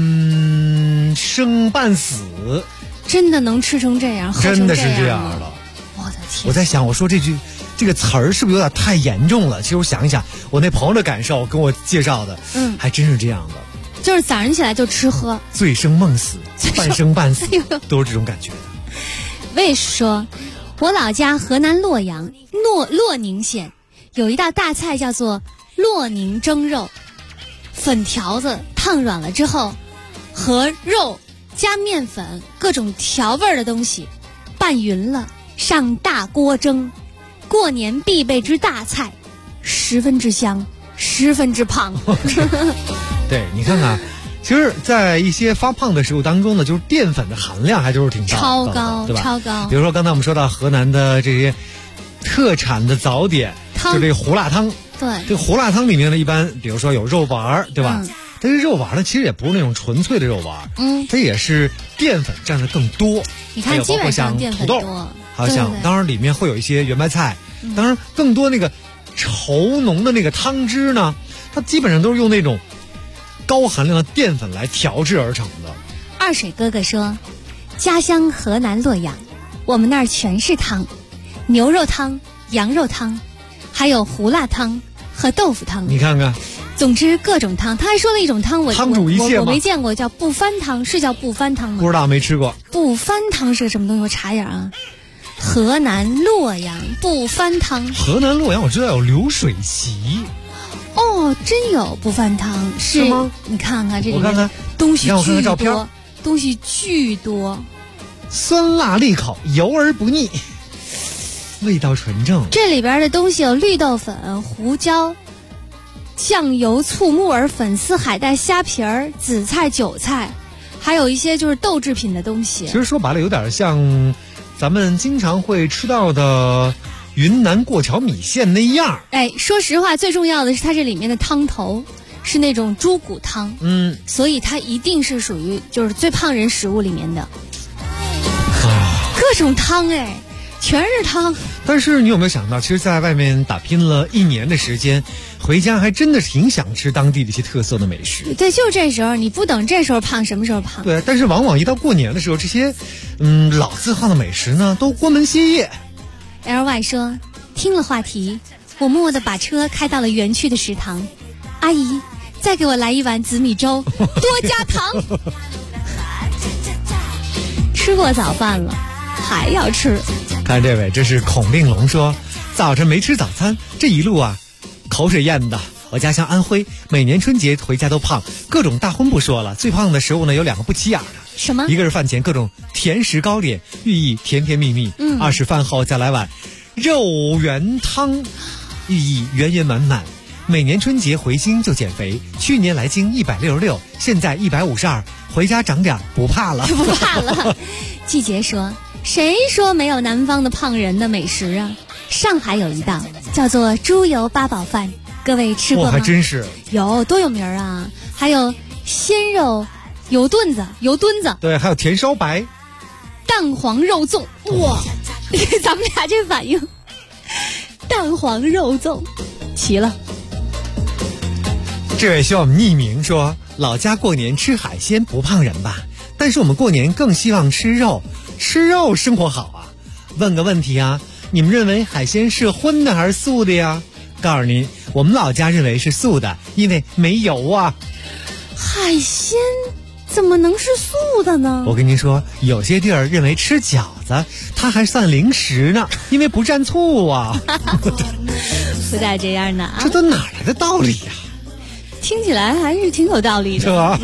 生半死， 真的能吃成这样，喝成真的是这样了。 我的天！ 我在想，我说这个词儿是不是有点太严重了？其实我想一想，我那朋友的感受跟我介绍的，还真是这样的。 就是早上起来就吃喝， 醉生梦死，半生半死，都是这种感觉的。 魏说，我老家河南洛阳洛宁县有一道大菜叫做洛宁蒸肉。粉条子烫软了之后，和肉加面粉各种调味的东西拌匀了，上大锅蒸，过年必备之大菜，十分之香，十分之胖。 对，你看看，其实在一些发胖的食物当中呢，就是淀粉的含量还就是挺超高， 对吧？ 超高。 比如说刚才我们说到河南的这些特产的早点，就这个胡辣汤。 对， 这个胡辣汤里面呢，一般比如说有肉丸，对吧？但是肉丸呢，其实也不是那种纯粹的肉丸，它也是淀粉占的更多。 你看，基本上淀粉多， 还有像当然里面会有一些圆白菜，当然更多那个稠浓的那个汤汁呢，它基本上都是用那种高含量的淀粉来调制而成的。 二水哥哥说，家乡河南洛阳，我们那儿全是汤，牛肉汤、羊肉汤，还有胡辣汤。和豆腐汤， 你看看， 总之各种汤。他还说了一种汤， 汤煮一切我没见过，叫不翻汤，是叫不翻汤吗？ 不知道，没吃过。 不翻汤是个什么东西？我查一下啊。河南洛阳不翻汤。 河南洛阳我知道有流水席。 哦，真有不翻汤， 是吗？ 你看看这里面， 我看看东西巨多， 东西巨多， 酸辣利口，油而不腻。味道纯正， 这里边的东西有绿豆粉、胡椒、酱油、醋、木耳、粉丝、海带、虾皮儿、紫菜、韭菜，还有一些就是豆制品的东西。 其实说白了，有点像咱们经常会吃到的云南过桥米线那样。 哎，说实话，最重要的是它这里面的汤头是那种猪骨汤，所以它一定是属于就是最胖人食物里面的。各种汤哎。全是汤， 但是你有没有想到，其实在外面打拼了1年的时间，回家还真的是挺想吃当地的一些特色的美食。 对，就这时候，你不等这时候胖，什么时候胖？ 对，但是往往一到过年的时候，这些老字号的美食呢，都关门歇业。 LY 说，听了话题，我默默地把车开到了园区的食堂。阿姨，再给我来一碗紫米粥，多加糖。吃过早饭了，还要吃。 看这位，这是孔令龙说，早晨没吃早餐，这一路啊，口水咽的。我家乡安徽，每年春节回家都胖，各种大荤不说了，最胖的食物呢有2个不起眼的。 什么？ 一个是饭前各种甜食糕点，寓意甜甜蜜蜜；二是饭后再来碗肉圆汤，寓意圆圆满满。每年春节回京就减肥，去年来京166，现在152，回家长点不怕了， 不怕了。季节说，谁说没有南方的胖人的美食啊？上海有一道叫做猪油八宝饭，各位吃过吗？ 还真是有，多有名啊！还有鲜肉油墩子， 对，还有甜烧白， 蛋黄肉粽，哇！咱们俩这反应，蛋黄肉粽齐了。 这位希望我们匿名说， 老家过年吃海鲜不胖人吧，但是我们过年更希望吃肉，吃肉生活好啊。问个问题啊，你们认为海鲜是荤的还是素的呀？告诉您，我们老家认为是素的，因为没油啊。 海鲜怎么能是素的呢？ 我跟您说，有些地儿认为吃饺子它还算零食呢，因为不蘸醋啊。 不带这样的啊， 这都哪来的道理呀？ 听起来还是挺有道理的， 是吧？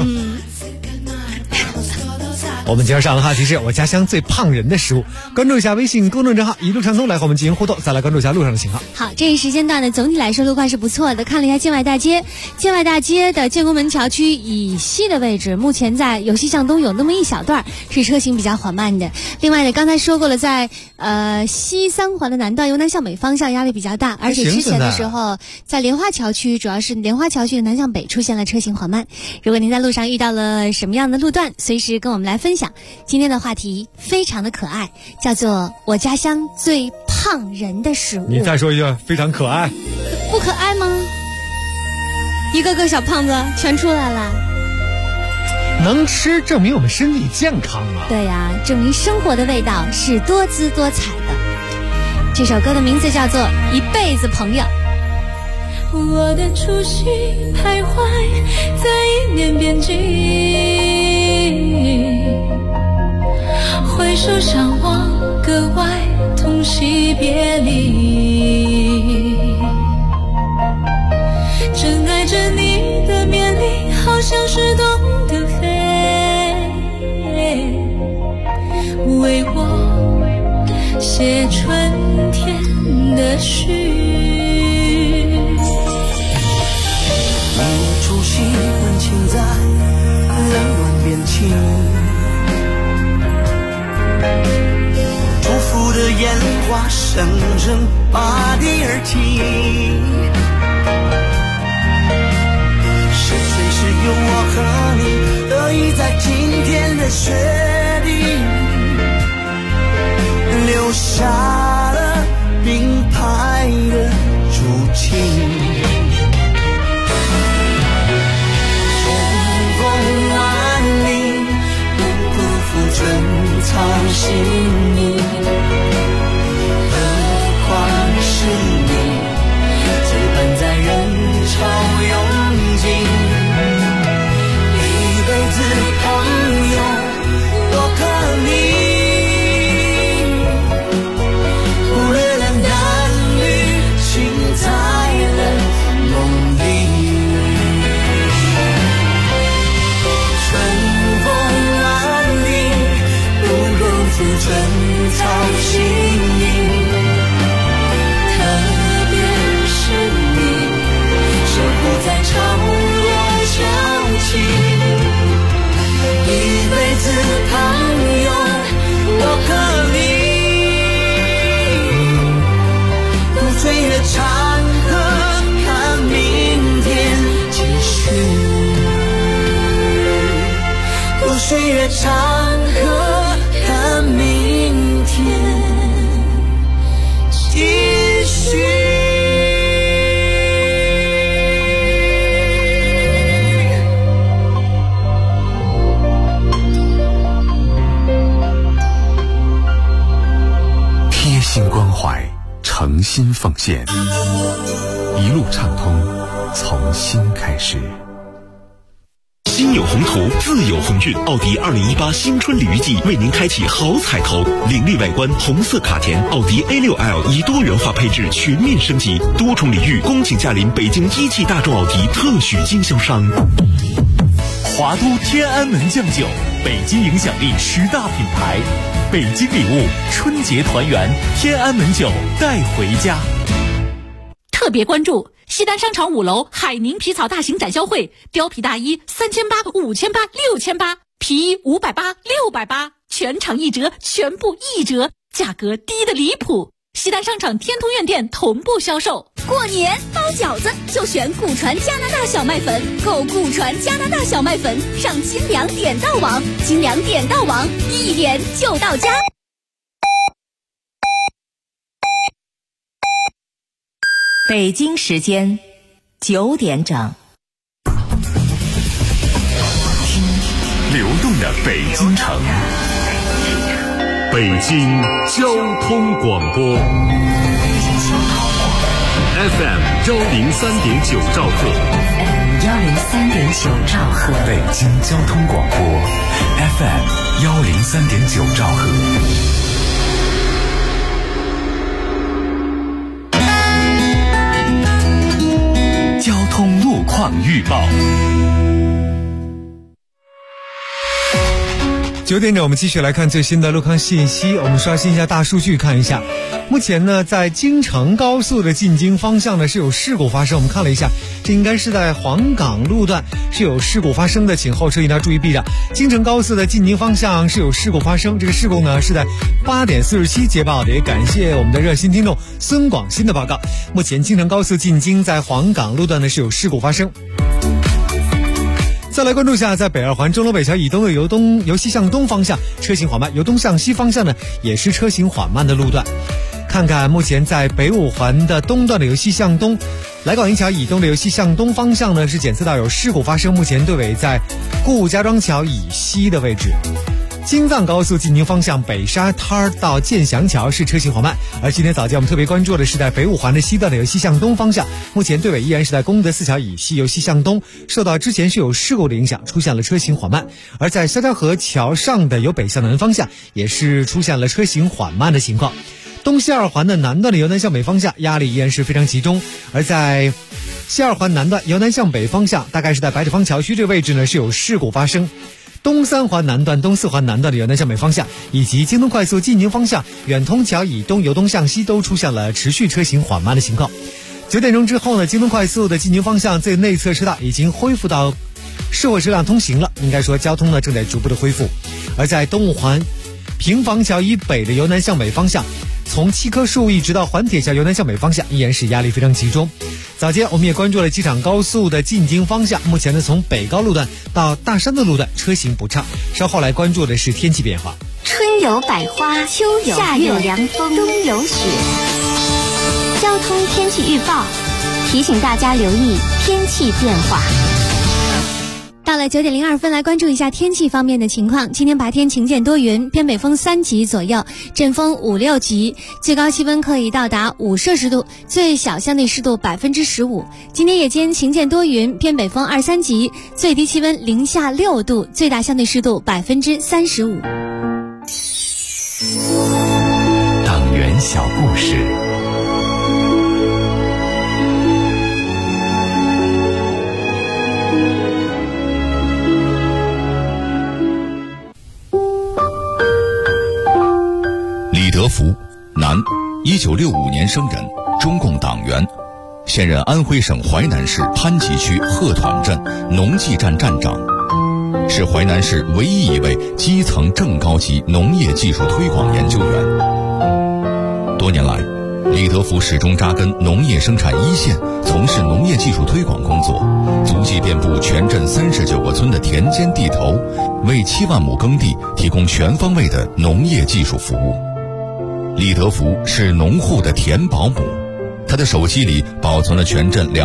我们今儿上的话题是我家乡最胖人的食物，关注一下微信公众账号一路畅通来和我们进行互动，再来关注一下路上的情况。 好，这一时间段呢，总体来说路况是不错的。看了一下建外大街的建功门桥区以西的位置，目前在由西向东有那么一小段是车行比较缓慢的。另外呢，刚才说过了，在西三环的南段由南向北方向压力比较大，而且之前的时候在莲花桥区，主要是莲花桥区的南向北出现了车行缓慢。如果您在路上遇到了什么样的路段，随时跟我们来分享。今天的话题非常的可爱，叫做我家乡最胖人的食物。 你再说一句，非常可爱。 不可爱吗？一个个小胖子全出来了。 能吃证明我们身体健康啊。 对呀，证明生活的味道是多姿多彩的。这首歌的名字叫做《一辈子朋友》。 我的初心徘徊在一念边际，回首相望，格外痛惜别离。真爱着你的绵里，好像是懂得飞，为我写春天的序。 你初心温情在冷暖变情，祝福的烟花声声拔地而起，是谁是有我和你得以在今天的雪地留下了并排的竹青。春草心意，何况是你结伴在人潮拥挤，一辈子朋友我和你，忽略了男女情在了梦里。春草心意，特别是你守护在潮落潮起，一辈子朋友我和你，渡岁月长河看明天继续，渡岁月长河看明天继续。 贴心关怀，诚心奉献，一路畅通，从心开始。 心有宏图，自有鸿运。奥迪2018新春鲤鱼季为您开启好彩头，凌厉外观红色卡钿，奥迪 A6L 以多元化配置全面升级，多重礼遇，恭请驾临北京一汽大众奥迪特许经销商。 华都天安门酱酒，北京影响力10大品牌，北京礼物，春节团圆，天安门酒带回家。 特别关注西单商场5楼海宁皮草大型展销会，貂皮大衣3800、5800、6800，皮衣580、680，全场1折，全部1折，价格低得离谱。西单商场天通苑店同步销售。 过年包饺子就选古传加拿大小麦粉，购古传加拿大小麦粉上金粮点到网，金粮点到网，1点就到家。 北京时间9点整。 流动的北京城。北京交通广播 FM 103.9兆赫 103.9兆赫， 北京交通广播 FM 103.9兆赫。 交通路况预报。 9点整，我们继续来看最新的路况信息。我们刷新一下大数据，看一下，目前呢，在京承高速的进京方向呢是有事故发生。我们看了一下，这应该是在黄岗路段是有事故发生的，请后车一定要注意避让。京承高速的进京方向是有事故发生，这个事故呢是在8点47接报的，也感谢我们的热心听众孙广新的报告。目前京承高速进京在黄岗路段呢是有事故发生。再来关注一下，在北二环钟楼北桥以东的由西向东方向车行缓慢，由东向西方向呢也是车行缓慢的路段。看看目前在北五环的东段的由西向东，来广营桥以东的由西向东方向呢是检测到有事故发生，目前队尾在顾家庄桥以西的位置。京藏高速进京方向北沙滩到建祥桥是车行缓慢，而今天早间我们特别关注的是在北五环的西段的由西向东方向，目前队尾依然是在功德寺桥以西由西向东，受到之前是有事故的影响，出现了车行缓慢。而在肖家河桥上的由北向南方向也是出现了车行缓慢的情况。东西二环的南段的由南向北方向压力依然是非常集中，而在西二环南段由南向北方向，大概是在白纸坊桥区这个位置呢是有事故发生。东三环南段、东四环南段的由南向北方向，以及京东快速进京方向远通桥以东由东向西都出现了持续车行缓慢的情况。9点钟之后呢，京东快速的进京方向最内侧车道已经恢复到社会车辆通行了，应该说交通呢正在逐步的恢复。而在东五环平房桥以北的由南向北方向，从七棵树一直到环铁桥由南向北方向依然是压力非常集中。早间我们也关注了机场高速的进京方向，目前呢从北高路段到大山的路段车行不畅。稍后来关注的是天气变化。 春有百花，秋有夏有凉风，冬有雪。交通天气预报提醒大家留意天气变化。 到了9点02分，来关注一下天气方面的情况。今天白天晴间多云，偏北风3级左右，阵风5、6级，最高气温可以到达5摄氏度，最小相对湿度15%。今天夜间晴间多云，偏北风2、3级，最低气温零下6度，最大相对湿度35%。 党员小故事。 李德福，男，1965年生人，中共党员，现任安徽省淮南市潘集区鹤团镇农技站站长，是淮南市唯一一位基层正高级农业技术推广研究员。多年来，李德福始终扎根农业生产一线，从事农业技术推广工作，足迹遍布全镇39个村的田间地头，为7万亩耕地提供全方位的农业技术服务。李德福是农户的田保姆，他的手机里保存了全镇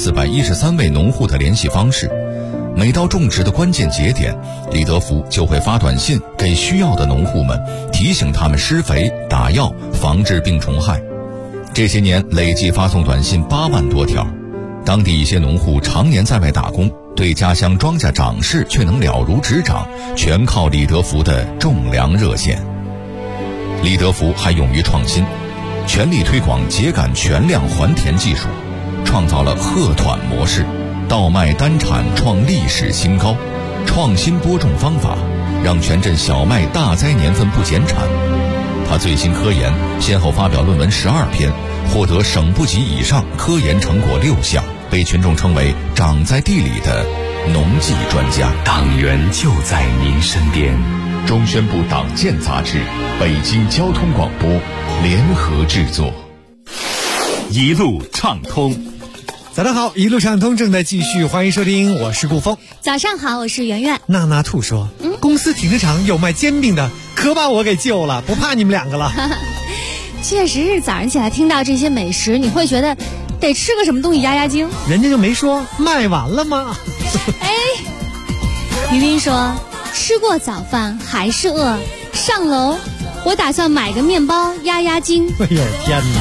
2413位农户的联系方式。每到种植的关键节点，李德福就会发短信给需要的农户们，提醒他们施肥、打药，防治病虫害。这些年累计发送短信8万多条。当地一些农户常年在外打工，对家乡庄稼长势却能了如指掌，全靠李德福的种粮热线。李德福还勇于创新，全力推广秸秆全量还田技术，创造了鹤团模式，稻麦单产创历史新高，创新播种方法，让全镇小麦大栽年份不减产。他最新科研先后发表论文12篇，获得省部级以上科研成果6项，被群众称为长在地里的农技专家。 党员就在您身边。 中宣部党建杂志、北京交通广播联合制作。一路畅通。 早上好，一路畅通正在继续，欢迎收听，我是顾峰。 早上好，我是圆圆。 娜娜兔说，公司停车场有卖煎饼的，可把我给救了，不怕你们两个了。 确实是早上起来听到这些美食，你会觉得得吃个什么东西压压惊。 人家就没说卖完了吗？ 哎，于斌说吃过早饭还是饿，上楼，我打算买个面包压压惊。 哎呦天哪！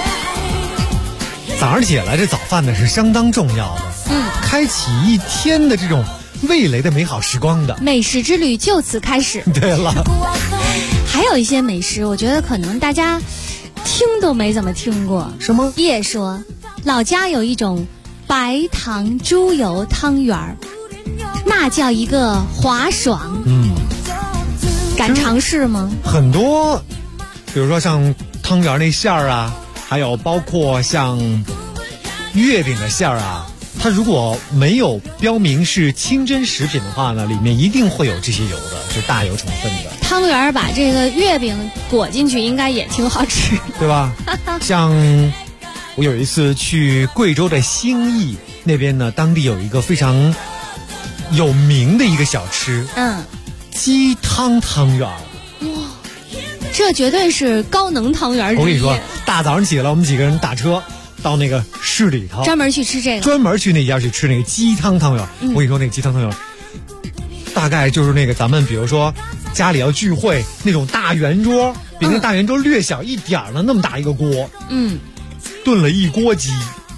早上起来这早饭呢是相当重要的，开启一天的这种味蕾的美好时光的美食之旅就此开始。 对了， 还有一些美食，我觉得可能大家听都没怎么听过。 什么？ 叶说，老家有一种白糖猪油汤圆儿，那叫一个滑爽。敢尝试吗？ 很多，比如说像汤圆那馅儿啊，还有包括像月饼的馅儿啊，它如果没有标明是清真食品的话呢，里面一定会有这些油的，是大油成分的。 汤圆把这个月饼裹进去，应该也挺好吃， 对吧？像我有一次去贵州的兴义那边呢，当地有一个非常有名的一个小吃，鸡汤汤圆。 哇，这绝对是高能汤圆。 我跟你说，大早上起来，我们几个人打车到那个市里头， 专门去吃这个， 专门去那家去吃那个鸡汤汤圆。我跟你说，那个鸡汤汤圆，大概就是那个咱们比如说家里要聚会那种大圆桌，比那大圆桌略小一点的那么大一个锅，炖了一锅鸡，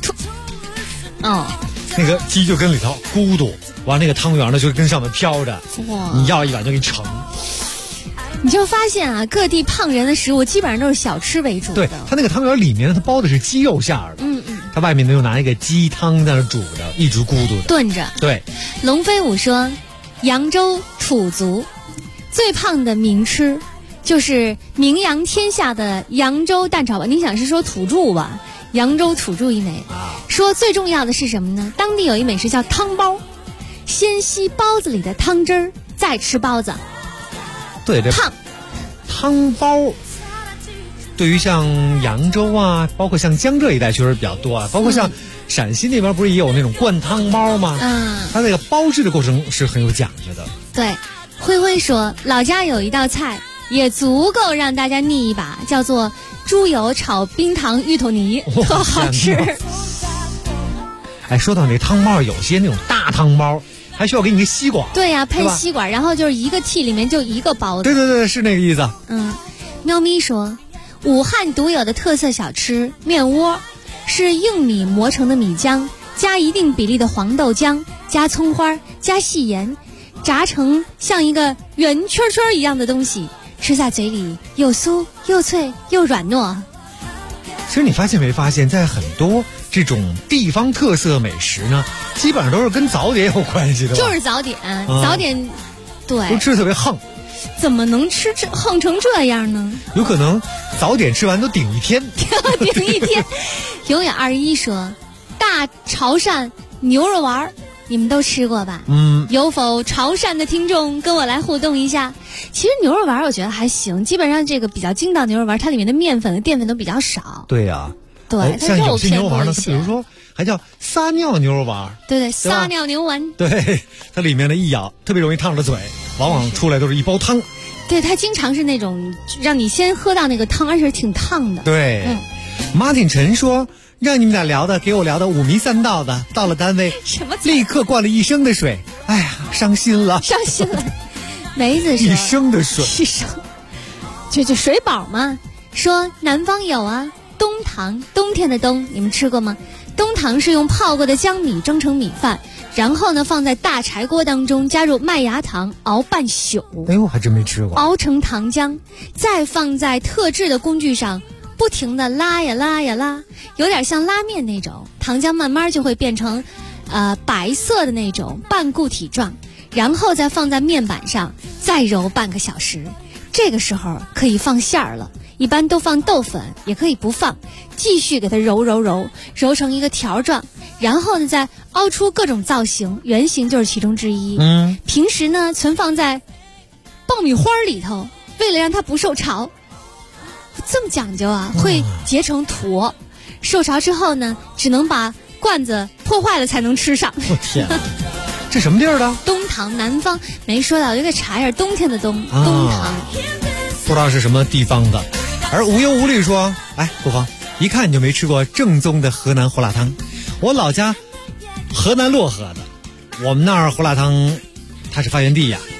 那个鸡就跟里头咕嘟，完那个汤圆呢就跟上面飘着，你要一碗就给你盛。 你就发现啊，各地胖人的食物基本上都是小吃为主的。 对，它那个汤圆里面它包的是鸡肉馅儿的，它外面呢又拿一个鸡汤在那煮的，一直咕嘟的炖着。 对， 龙飞武说，扬州土族最胖的名吃就是名扬天下的扬州蛋炒饭。你想是说土著吧？扬州土著一枚。说最重要的是什么呢？当地有一美食叫汤包，先吸包子里的汤汁儿，再吃包子。 对，这汤包对于像扬州啊，包括像江浙一带确实比较多啊，包括像陕西那边不是也有那种灌汤包吗？它那个包制的过程是很有讲究的。 对，灰灰说，老家有一道菜也足够让大家腻一把，叫做猪油炒冰糖芋头泥，特好吃。 哎，说到那汤包，有些那种大汤包还需要给你个吸管。 对呀，配吸管，然后就是一个屉里面就一个包子。 对对对，是那个意思。 喵咪说，武汉独有的特色小吃面窝，是硬米磨成的米浆，加一定比例的黄豆浆，加葱花，加细盐，炸成像一个圆圈圈一样的东西，吃在嘴里又酥又脆又软糯。 其实你发现没发现，在很多这种地方特色美食呢，基本上都是跟早点有关系的。 就是早点，早点，对， 都吃得特别横。 怎么能吃横成这样呢？ 有可能早点吃完都顶一天。 顶一天。永远21说，大潮汕牛肉丸你们都吃过吧？有否潮汕的听众跟我来互动一下？其实牛肉丸我觉得还行，基本上这个比较筋道牛肉丸，它里面的面粉和淀粉都比较少。 对呀， 对， 像有些牛肉丸呢，它比如说还叫撒尿牛肉丸。 对，撒尿牛丸。 对，它里面的一咬特别容易烫着嘴，往往出来都是一包汤。 对，它经常是那种让你先喝到那个汤，而且挺烫的。 对，Martin 陈说，让你们俩聊的，给我聊的五迷三道的，到了单位立刻灌了一升的水，哎呀，伤心了。 梅子说一升的水， 一升，就水饱嘛。说南方有啊，冬糖，冬天的冬，你们吃过吗？冬糖是用泡过的江米蒸成米饭，然后呢放在大柴锅当中，加入麦芽糖熬半宿。 哎呦，还真没吃过。 熬成糖浆，再放在特制的工具上，不停地拉呀拉呀拉，有点像拉面那种。糖浆慢慢就会变成白色的那种半固体状，然后再放在面板上，再揉半个小时。这个时候可以放馅儿了，一般都放豆粉，也可以不放，继续给它揉成一个条状，然后呢再凹出各种造型，圆形就是其中之一。平时呢存放在爆米花里头，为了让它不受潮。这么讲究啊，会结成坨，受潮之后呢，只能把罐子破坏了才能吃上。 我天，这什么地儿的？ 东塘，南方没说到，就给查一下，冬天的冬，东塘， 不知道是什么地方的。而无忧无虑说，哎，不妨一看你就没吃过正宗的河南胡辣汤。我老家河南漯河的，我们那儿胡辣汤它是发源地呀，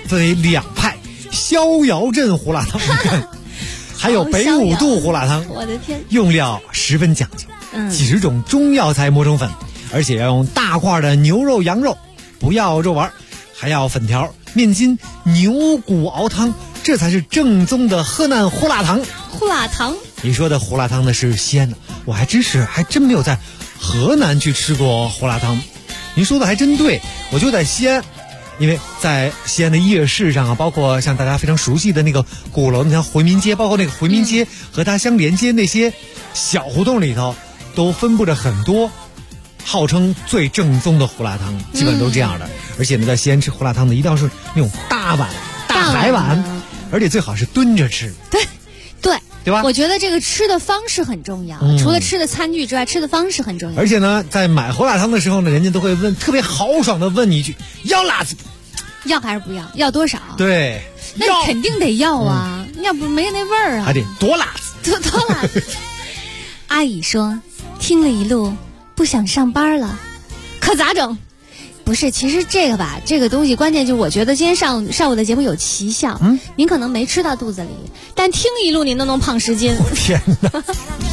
分为2派，逍遥镇胡辣汤，还有北5度胡辣汤。 我的天！ 用料十分讲究，几十种中药材磨成粉，而且要用大块的牛肉、羊肉，不要肉丸，还要粉条、面筋、牛骨熬汤，这才是正宗的河南胡辣汤。 胡辣汤， 你说的胡辣汤呢是西安的，我还真没有在河南去吃过胡辣汤。您说的还真对，我就在西安，因为在西安的夜市上啊，包括像大家非常熟悉的那个鼓楼，你像回民街，包括那个回民街和它相连接那些小胡同里头，都分布着很多号称最正宗的胡辣汤，基本都这样的。而且呢，在西安吃胡辣汤的一定要是那种大碗、大海碗，而且最好是蹲着吃。对吧？ 我觉得这个吃的方式很重要，除了吃的餐具之外，吃的方式很重要。 而且呢，在买胡辣汤的时候呢，人家都会问，特别豪爽的问你一句：要辣子？ 要还是不要？要多少？ 对， 那你肯定得要啊，要不没那味儿啊。 还得多辣子， 多辣子。阿姨说，听了一路不想上班了，可咋整？不是，其实这个吧，这个东西关键就是我觉得今天上午的节目有奇效，您可能没吃到肚子里，但听一路您都能胖10斤。 天哪！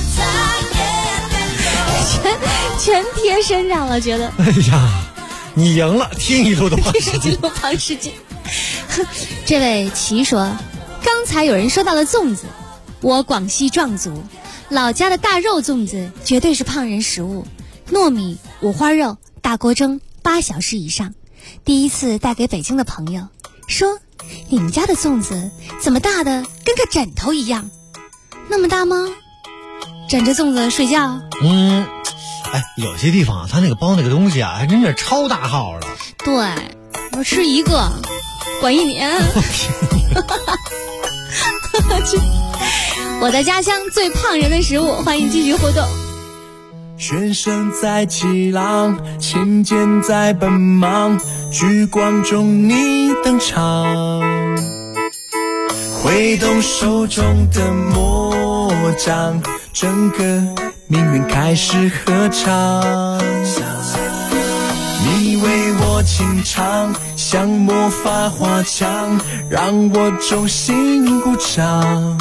全贴身上了，觉得。 哎呀，你赢了，听一路都胖10斤。 听一路胖10斤。这位齐说，刚才有人说到了粽子，我广西壮族，老家的大肉粽子绝对是胖人食物，糯米、五花肉，大锅蒸。8小时以上，第一次带给北京的朋友，说你们家的粽子怎么大的跟个枕头一样？那么大吗？枕着粽子睡觉？ 有些地方他那个包那个东西啊，还真是超大号的。 对，我吃一个管1年。我的家乡最胖人的食物，欢迎继续互动。 旋声在起浪，琴键在奔忙，聚光中你登场，挥动手中的魔杖，整个命运开始合唱。你为我轻唱，像魔法花枪，让我衷心鼓掌。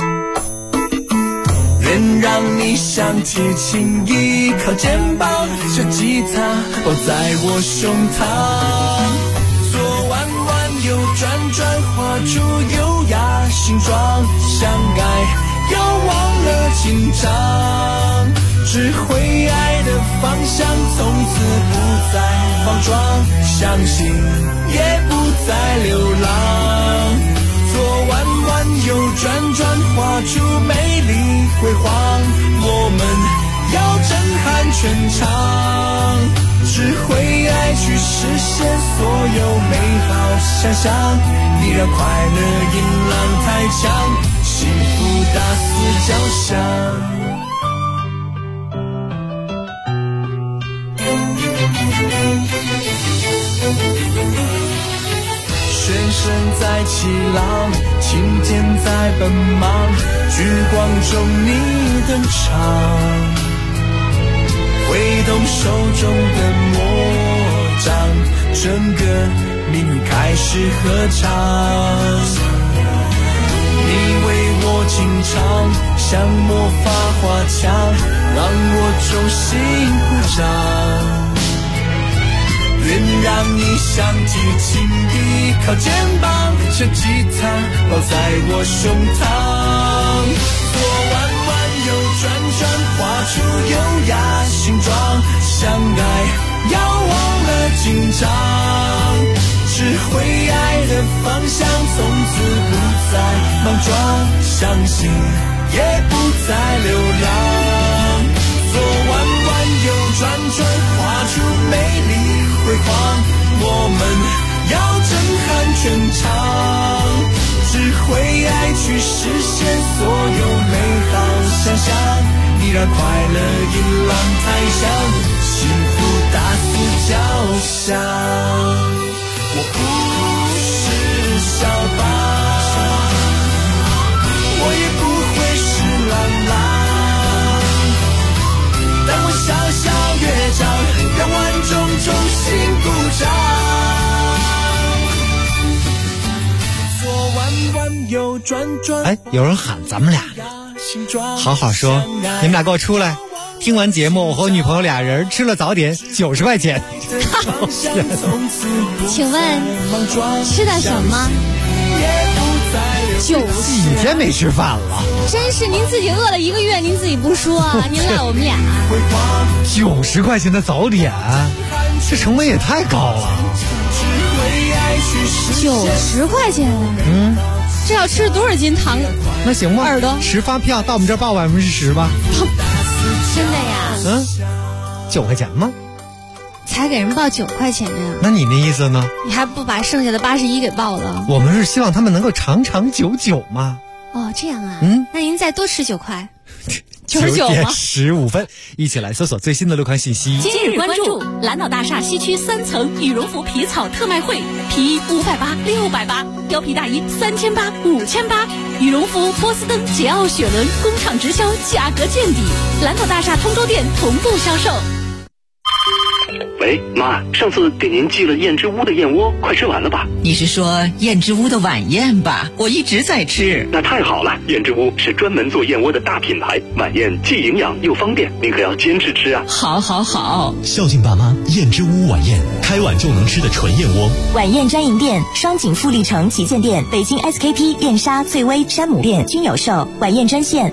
人让你像铁琴依靠肩膀，小吉他抱在我胸膛，左弯弯右转转，画出优雅形状，相爱要忘了紧张，只会爱的方向，从此不再莽撞，相信也不再流浪，左弯弯右转转，画出美丽辉煌，我们要震撼全场，只会爱去实现所有美好想象，你让快乐音浪太强，幸福大肆交响。旋声在起浪，琴键在奔忙，聚光中你登场，挥动手中的魔杖，整个命运开始合唱。你为我轻唱，像魔法花枪，让我衷心鼓掌。愿让你像提琴依靠肩膀，像吉他抱在我胸膛，左弯弯右转转，画出优雅形状，相爱要忘了紧张，只会爱的方向，从此不再莽撞，相信也不再流浪，左弯弯右转转，画出美丽辉煌，我们要震撼全场，只会爱去实现所有美好想象，你让快乐音浪太响，幸福大肆交响。我不是小巴，我也不会是浪浪，但我小小乐章，让万众衷心鼓掌。 哎，有人喊咱们俩，好好说，你们俩给我出来。听完节目，我和我女朋友俩人吃了早点，90块钱。 请问吃的什么？90， 几天没吃饭了。 真是您自己饿了1个月，您自己不说啊，您赖我们俩。 90块钱的早点，这成本也太高了。 90块钱，这要吃多少斤糖？ 那行吧， 耳朵 10发票到我们这儿报10%吧。 真的呀 ？9块钱吗？ 才给人报9块钱呀？ 那你那意思呢？ 你还不把剩下的81给报了？ 我们是希望他们能够长长久久嘛。 哦，这样啊。那您再多吃9块。 9点15分，一起来搜索最新的路况信息。 今日关注蓝岛大厦西区3层羽绒服皮草特卖会，皮衣580、680，貂皮大衣3800、5800，羽绒服、波司登、桀骜、雪伦工厂直销，价格见底。蓝岛大厦通州店同步销售。 喂，妈，上次给您寄了燕之屋的燕窝，快吃完了吧？ 你是说燕之屋的晚宴吧？我一直在吃。 那太好了，燕之屋是专门做燕窝的大品牌，晚宴既营养又方便，您可要坚持吃啊！ 好，好，好。 孝敬爸妈，燕之屋晚宴，开碗就能吃的纯燕窝。 晚宴专营店：双井富力城旗舰店、北京 SKP、燕莎、翠微、山姆店均有售。晚宴专线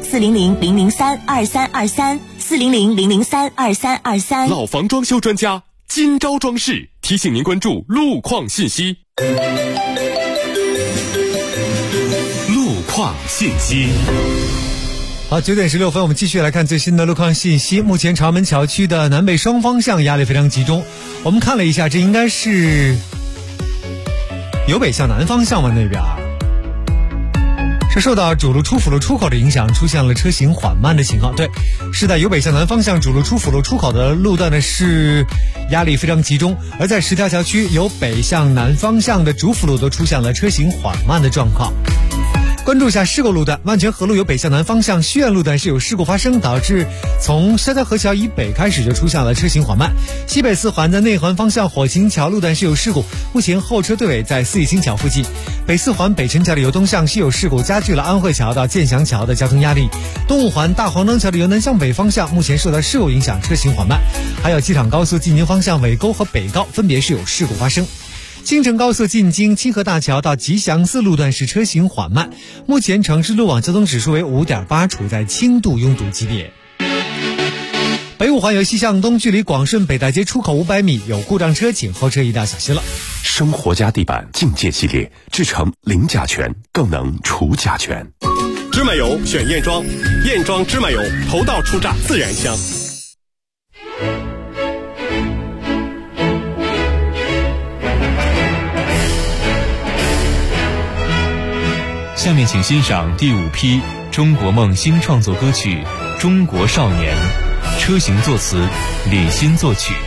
400-003-2323，400-003-2323。 老房装修专家金招装饰提醒您关注路况信息。 路况信息。 好，9点16分，我们继续来看最新的路况信息。目前朝门桥区的南北双方向压力非常集中。我们看了一下，这应该是由北向南方向嘛，那边是受到主路出辅路出口的影响，出现了车行缓慢的情况。对，是在由北向南方向主路出辅路出口的路段呢是压力非常集中，而在10条桥区由北向南方向的主辅路都出现了车行缓慢的状况。关注一下事故路段，万泉河路由北向南方向西苑路段是有事故发生，导致从沙条河桥以北开始就出现了车行缓慢。西北四环的内环方向火星桥路段是有事故，目前后车队尾在四义新桥附近。北四环北辰桥的由东向西有事故，加剧了安慧桥到建祥桥的交通压力。东五环大黄灯桥的由南向北方向目前受到事故影响，车行缓慢。还有机场高速进京方向尾沟和北高分别是有事故发生。京承高速进京清河大桥到吉祥寺路段是车行缓慢，目前城市路网交通指数为5.8，处在轻度拥堵级别。北五环由西向东距离广顺北大街出口500米有故障车，请后车一定要小心了。 生活家地板境界系列，制成零甲醛，更能除甲醛。 芝麻油选燕庄，燕庄芝麻油头道出榨，自然香。 下面请欣赏第5批中国梦新创作歌曲《中国少年》，车行作词，李欣作曲。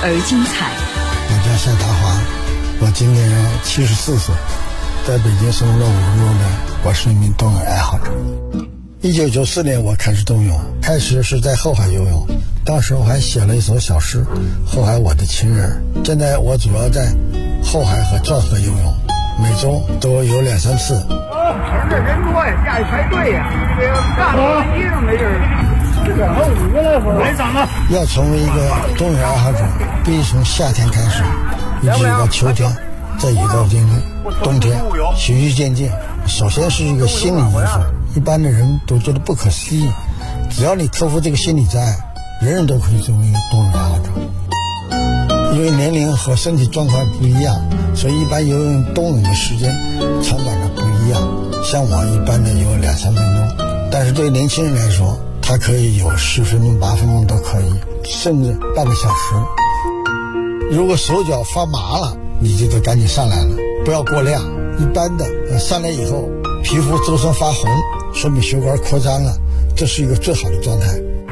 而精彩。 我叫夏达华，我今年74岁，在北京生活了50多年，我是一名冬泳爱好者。1994年我开始冬泳，开始是在后海游泳，当时我还写了一首小诗《后海我的情人》。现在我主要在后海和钻河游泳，每周都有2-3次。 城这人多呀，下去排队呀，这个干了一定没人。这还5个来分，来嗓子。 要成为一个冬泳爱好者，必须从夏天开始，一直到秋天，再一直到冬天，循序渐进。首先是一个心理因素，一般的人都觉得不可思议，只要你克服这个心理障碍，人人都可以成为一个冬泳爱好者。因为年龄和身体状况不一样，所以一般游泳冬泳的时间长短的不一样。像我一般的游2-3分钟，但是对年轻人来说，他可以有10分钟、8分钟都可以，甚至半个小时。如果手脚发麻了，你就得赶紧上来了，不要过量。一般的上来以后，皮肤周身发红，说明血管扩张了，这是一个最好的状态。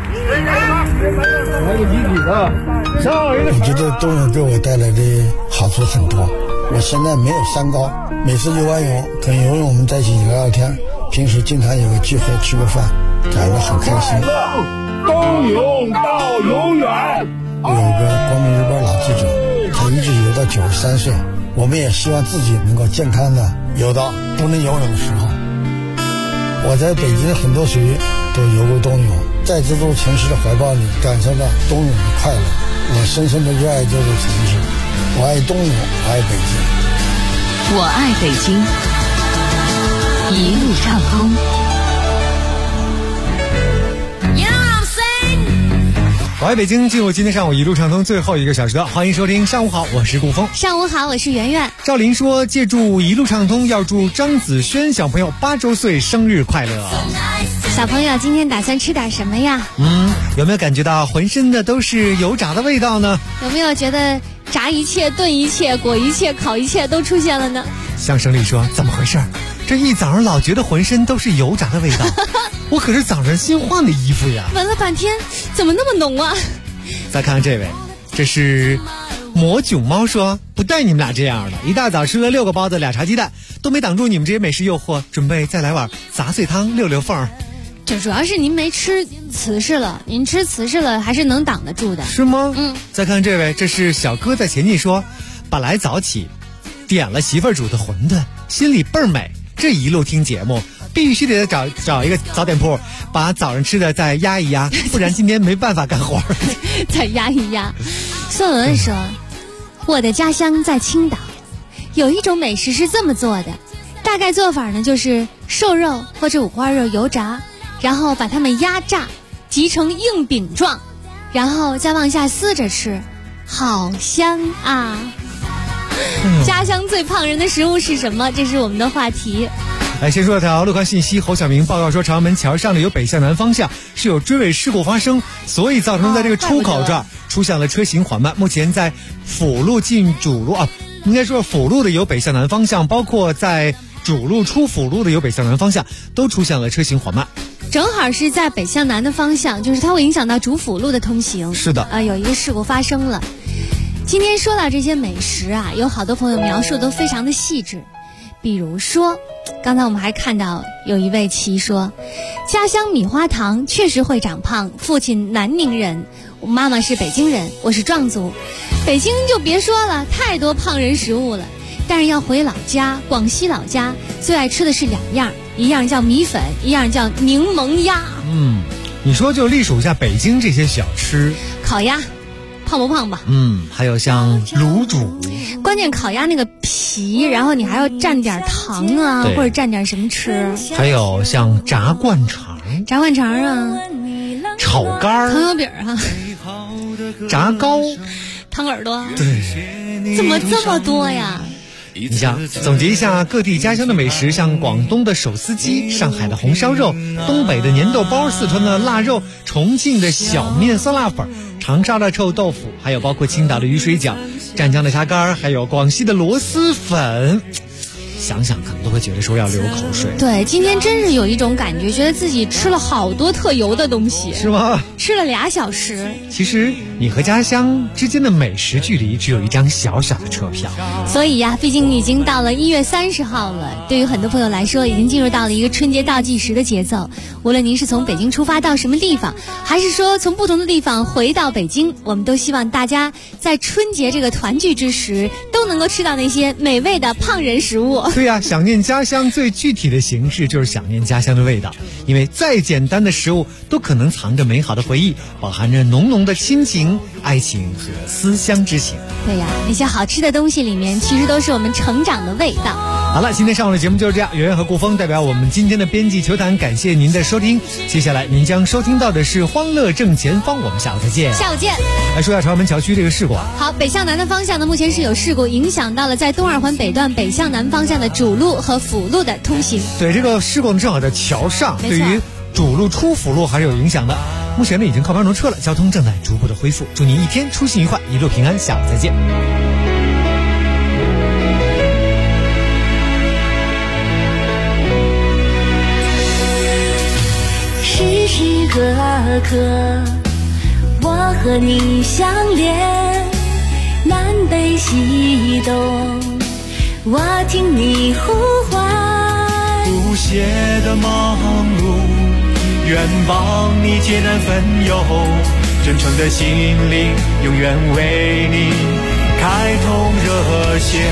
我觉得冬泳给我带来的好处很多。我现在没有3高，每次游完泳跟游泳我们在一起聊聊天，平时经常有个聚会吃个饭，感到很开心。 冬泳到永远。 有个光明日报老记者，他一直游到93岁，我们也希望自己能够健康的游到不能游泳的时候。我在北京很多水域都游过冬泳，在这座城市的怀抱里感受到冬泳的快乐。我深深的热爱这座城市，我爱冬泳，我爱北京。 我爱北京，一路畅通。 我爱北京，进入今天上午一路畅通最后1个小时的，欢迎收听上午好，我是顾峰。 上午好，我是圆圆。 赵林说，借助一路畅通，要祝张子轩小朋友8周岁生日快乐。 小朋友今天打算吃点什么呀？ 有没有感觉到浑身的都是油炸的味道呢？ 有没有觉得炸一切、炖一切、裹一切、烤一切都出现了呢？ 相声里说，怎么回事？这一早上老觉得浑身都是油炸的味道，我可是早上新换的衣服呀。 闻了半天，怎么那么浓啊？ 再看看这位，这是魔囧猫说，不带你们俩这样的，一大早吃了6个包子2茶鸡蛋，都没挡住你们这些美食诱惑，准备再来碗杂碎汤溜溜缝。 这主要是您没吃瓷实了，您吃瓷实了还是能挡得住的。 是吗？再看这位，这是小哥在前进说，本来早起点了媳妇儿煮的馄饨，心里倍儿美，这一路听节目必须得找一个早点铺，把早上吃的再压一压，不然今天没办法干活。 再压一压。宋文说，我的家乡在青岛，有一种美食是这么做的，大概做法呢就是瘦肉或者五花肉油炸，然后把它们压榨集成硬饼状，然后再往下撕着吃，好香啊。家乡最胖人的食物是什么？这是我们的话题。 来，先说条路况信息。侯晓明报告说，朝阳门桥上的由北向南方向是有追尾事故发生，所以造成在这个出口这儿出现了车行缓慢。目前在辅路进主路应该说辅路的由北向南方向，包括在主路出辅路的由北向南方向，都出现了车行缓慢。 正好是在北向南的方向，就是它会影响到主辅路的通行。 是的， 有一个事故发生了。今天说到这些美食啊，有好多朋友描述都非常的细致。比如说，刚才我们还看到有一位棋说，家乡米花糖确实会长胖，父亲南宁人，我妈妈是北京人，我是壮族。北京就别说了，太多胖人食物了。但是要回老家，广西老家最爱吃的是2样，一样叫米粉，一样叫柠檬鸭。 你说就隶属一下北京这些小吃。 烤鸭胖不胖吧？ 还有像卤煮， 关键烤鸭那个皮，然后你还要蘸点糖啊，或者蘸点什么吃。 还有像炸灌肠啊， 炒肝、 糖油饼啊， 炸糕、 汤耳朵。 对， 怎么这么多呀？ 你想总结一下各地家乡的美食，像广东的手撕鸡、上海的红烧肉、东北的粘豆包、四川的腊肉、重庆的小面酸辣粉、长沙的臭豆腐，还有包括青岛的鱼水饺、湛江的虾干，还有广西的螺蛳粉。 想想可能都会觉得说要流口水。 对，今天真是有一种感觉，觉得自己吃了好多特油的东西。 是吗？ 吃了2小时。 其实你和家乡之间的美食距离只有一张小小的车票。 所以呀，毕竟已经到了1月30号了，对于很多朋友来说，已经进入到了一个春节倒计时的节奏。无论您是从北京出发到什么地方，还是说从不同的地方回到北京，我们都希望大家在春节这个团聚之时，都能够吃到那些美味的胖人食物。 对呀，想念家乡最具体的形式就是想念家乡的味道，因为再简单的食物都可能藏着美好的回忆，饱含着浓浓的亲情、爱情和思乡之情。 对呀，那些好吃的东西里面，其实都是我们成长的味道。 好了，今天上午的节目就是这样。圆圆和顾峰代表我们今天的编辑球坛，感谢您的收听。接下来您将收听到的是《欢乐正前方》，我们下午再见。 下午见。 来说一下朝阳门桥区这个事故。 好，北向南的方向呢，目前是有事故，影响到了在东二环北段北向南方向的主路和辅路的通行。 对，这个事故呢正好在桥上，对于主路出辅路还是有影响的。目前呢已经靠边挪车了，交通正在逐步的恢复。祝您一天出行愉快，一路平安，下午再见。 时时刻刻我和你相连，南北西东我听你呼唤， 不懈的忙碌愿帮你解难分忧，真诚的心灵永远为你开通热线，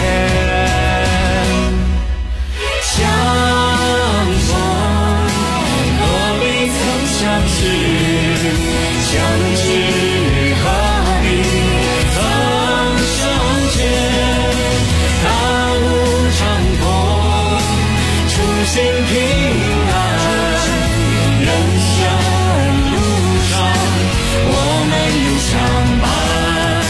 相逢何必曾相识，相知何必曾相见，大路长空初心平安，人生路上我们永相伴，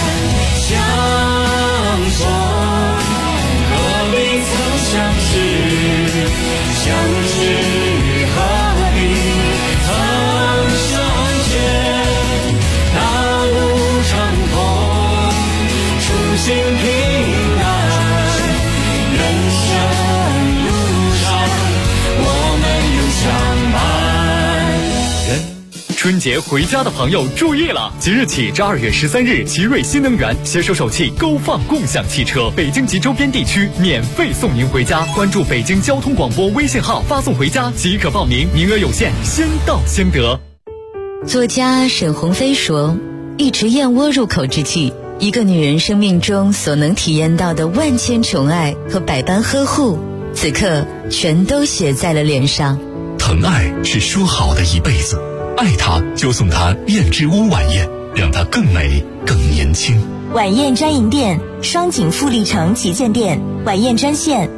相逢何必曾相识，相知何必曾相见，大路长空初心平安，人生路上我们永相伴。 春节回家的朋友注意了！即日起至2月13日，奇瑞新能源携手首汽勾放共享汽车，北京及周边地区免费送您回家。关注北京交通广播微信号，发送回家即可报名，名额有限，先到先得。 作家沈鸿飞说，一池燕窝入口之际，一个女人生命中所能体验到的万千宠爱和百般呵护，此刻全都写在了脸上。 疼爱是说好的一辈子，爱她就送她燕之屋晚宴，让她更美更年轻。 晚宴专营店，双井富力城旗舰店，晚宴专线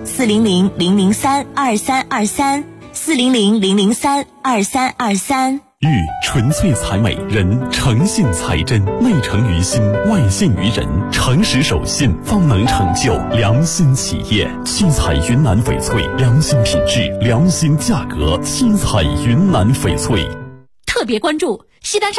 400-003-2323，400-003-2323。 玉纯粹才美，人诚信才真，内诚于心，外信于人，诚实守信方能成就良心企业。七彩云南翡翠，良心品质，良心价格，七彩云南翡翠。 特别关注西单上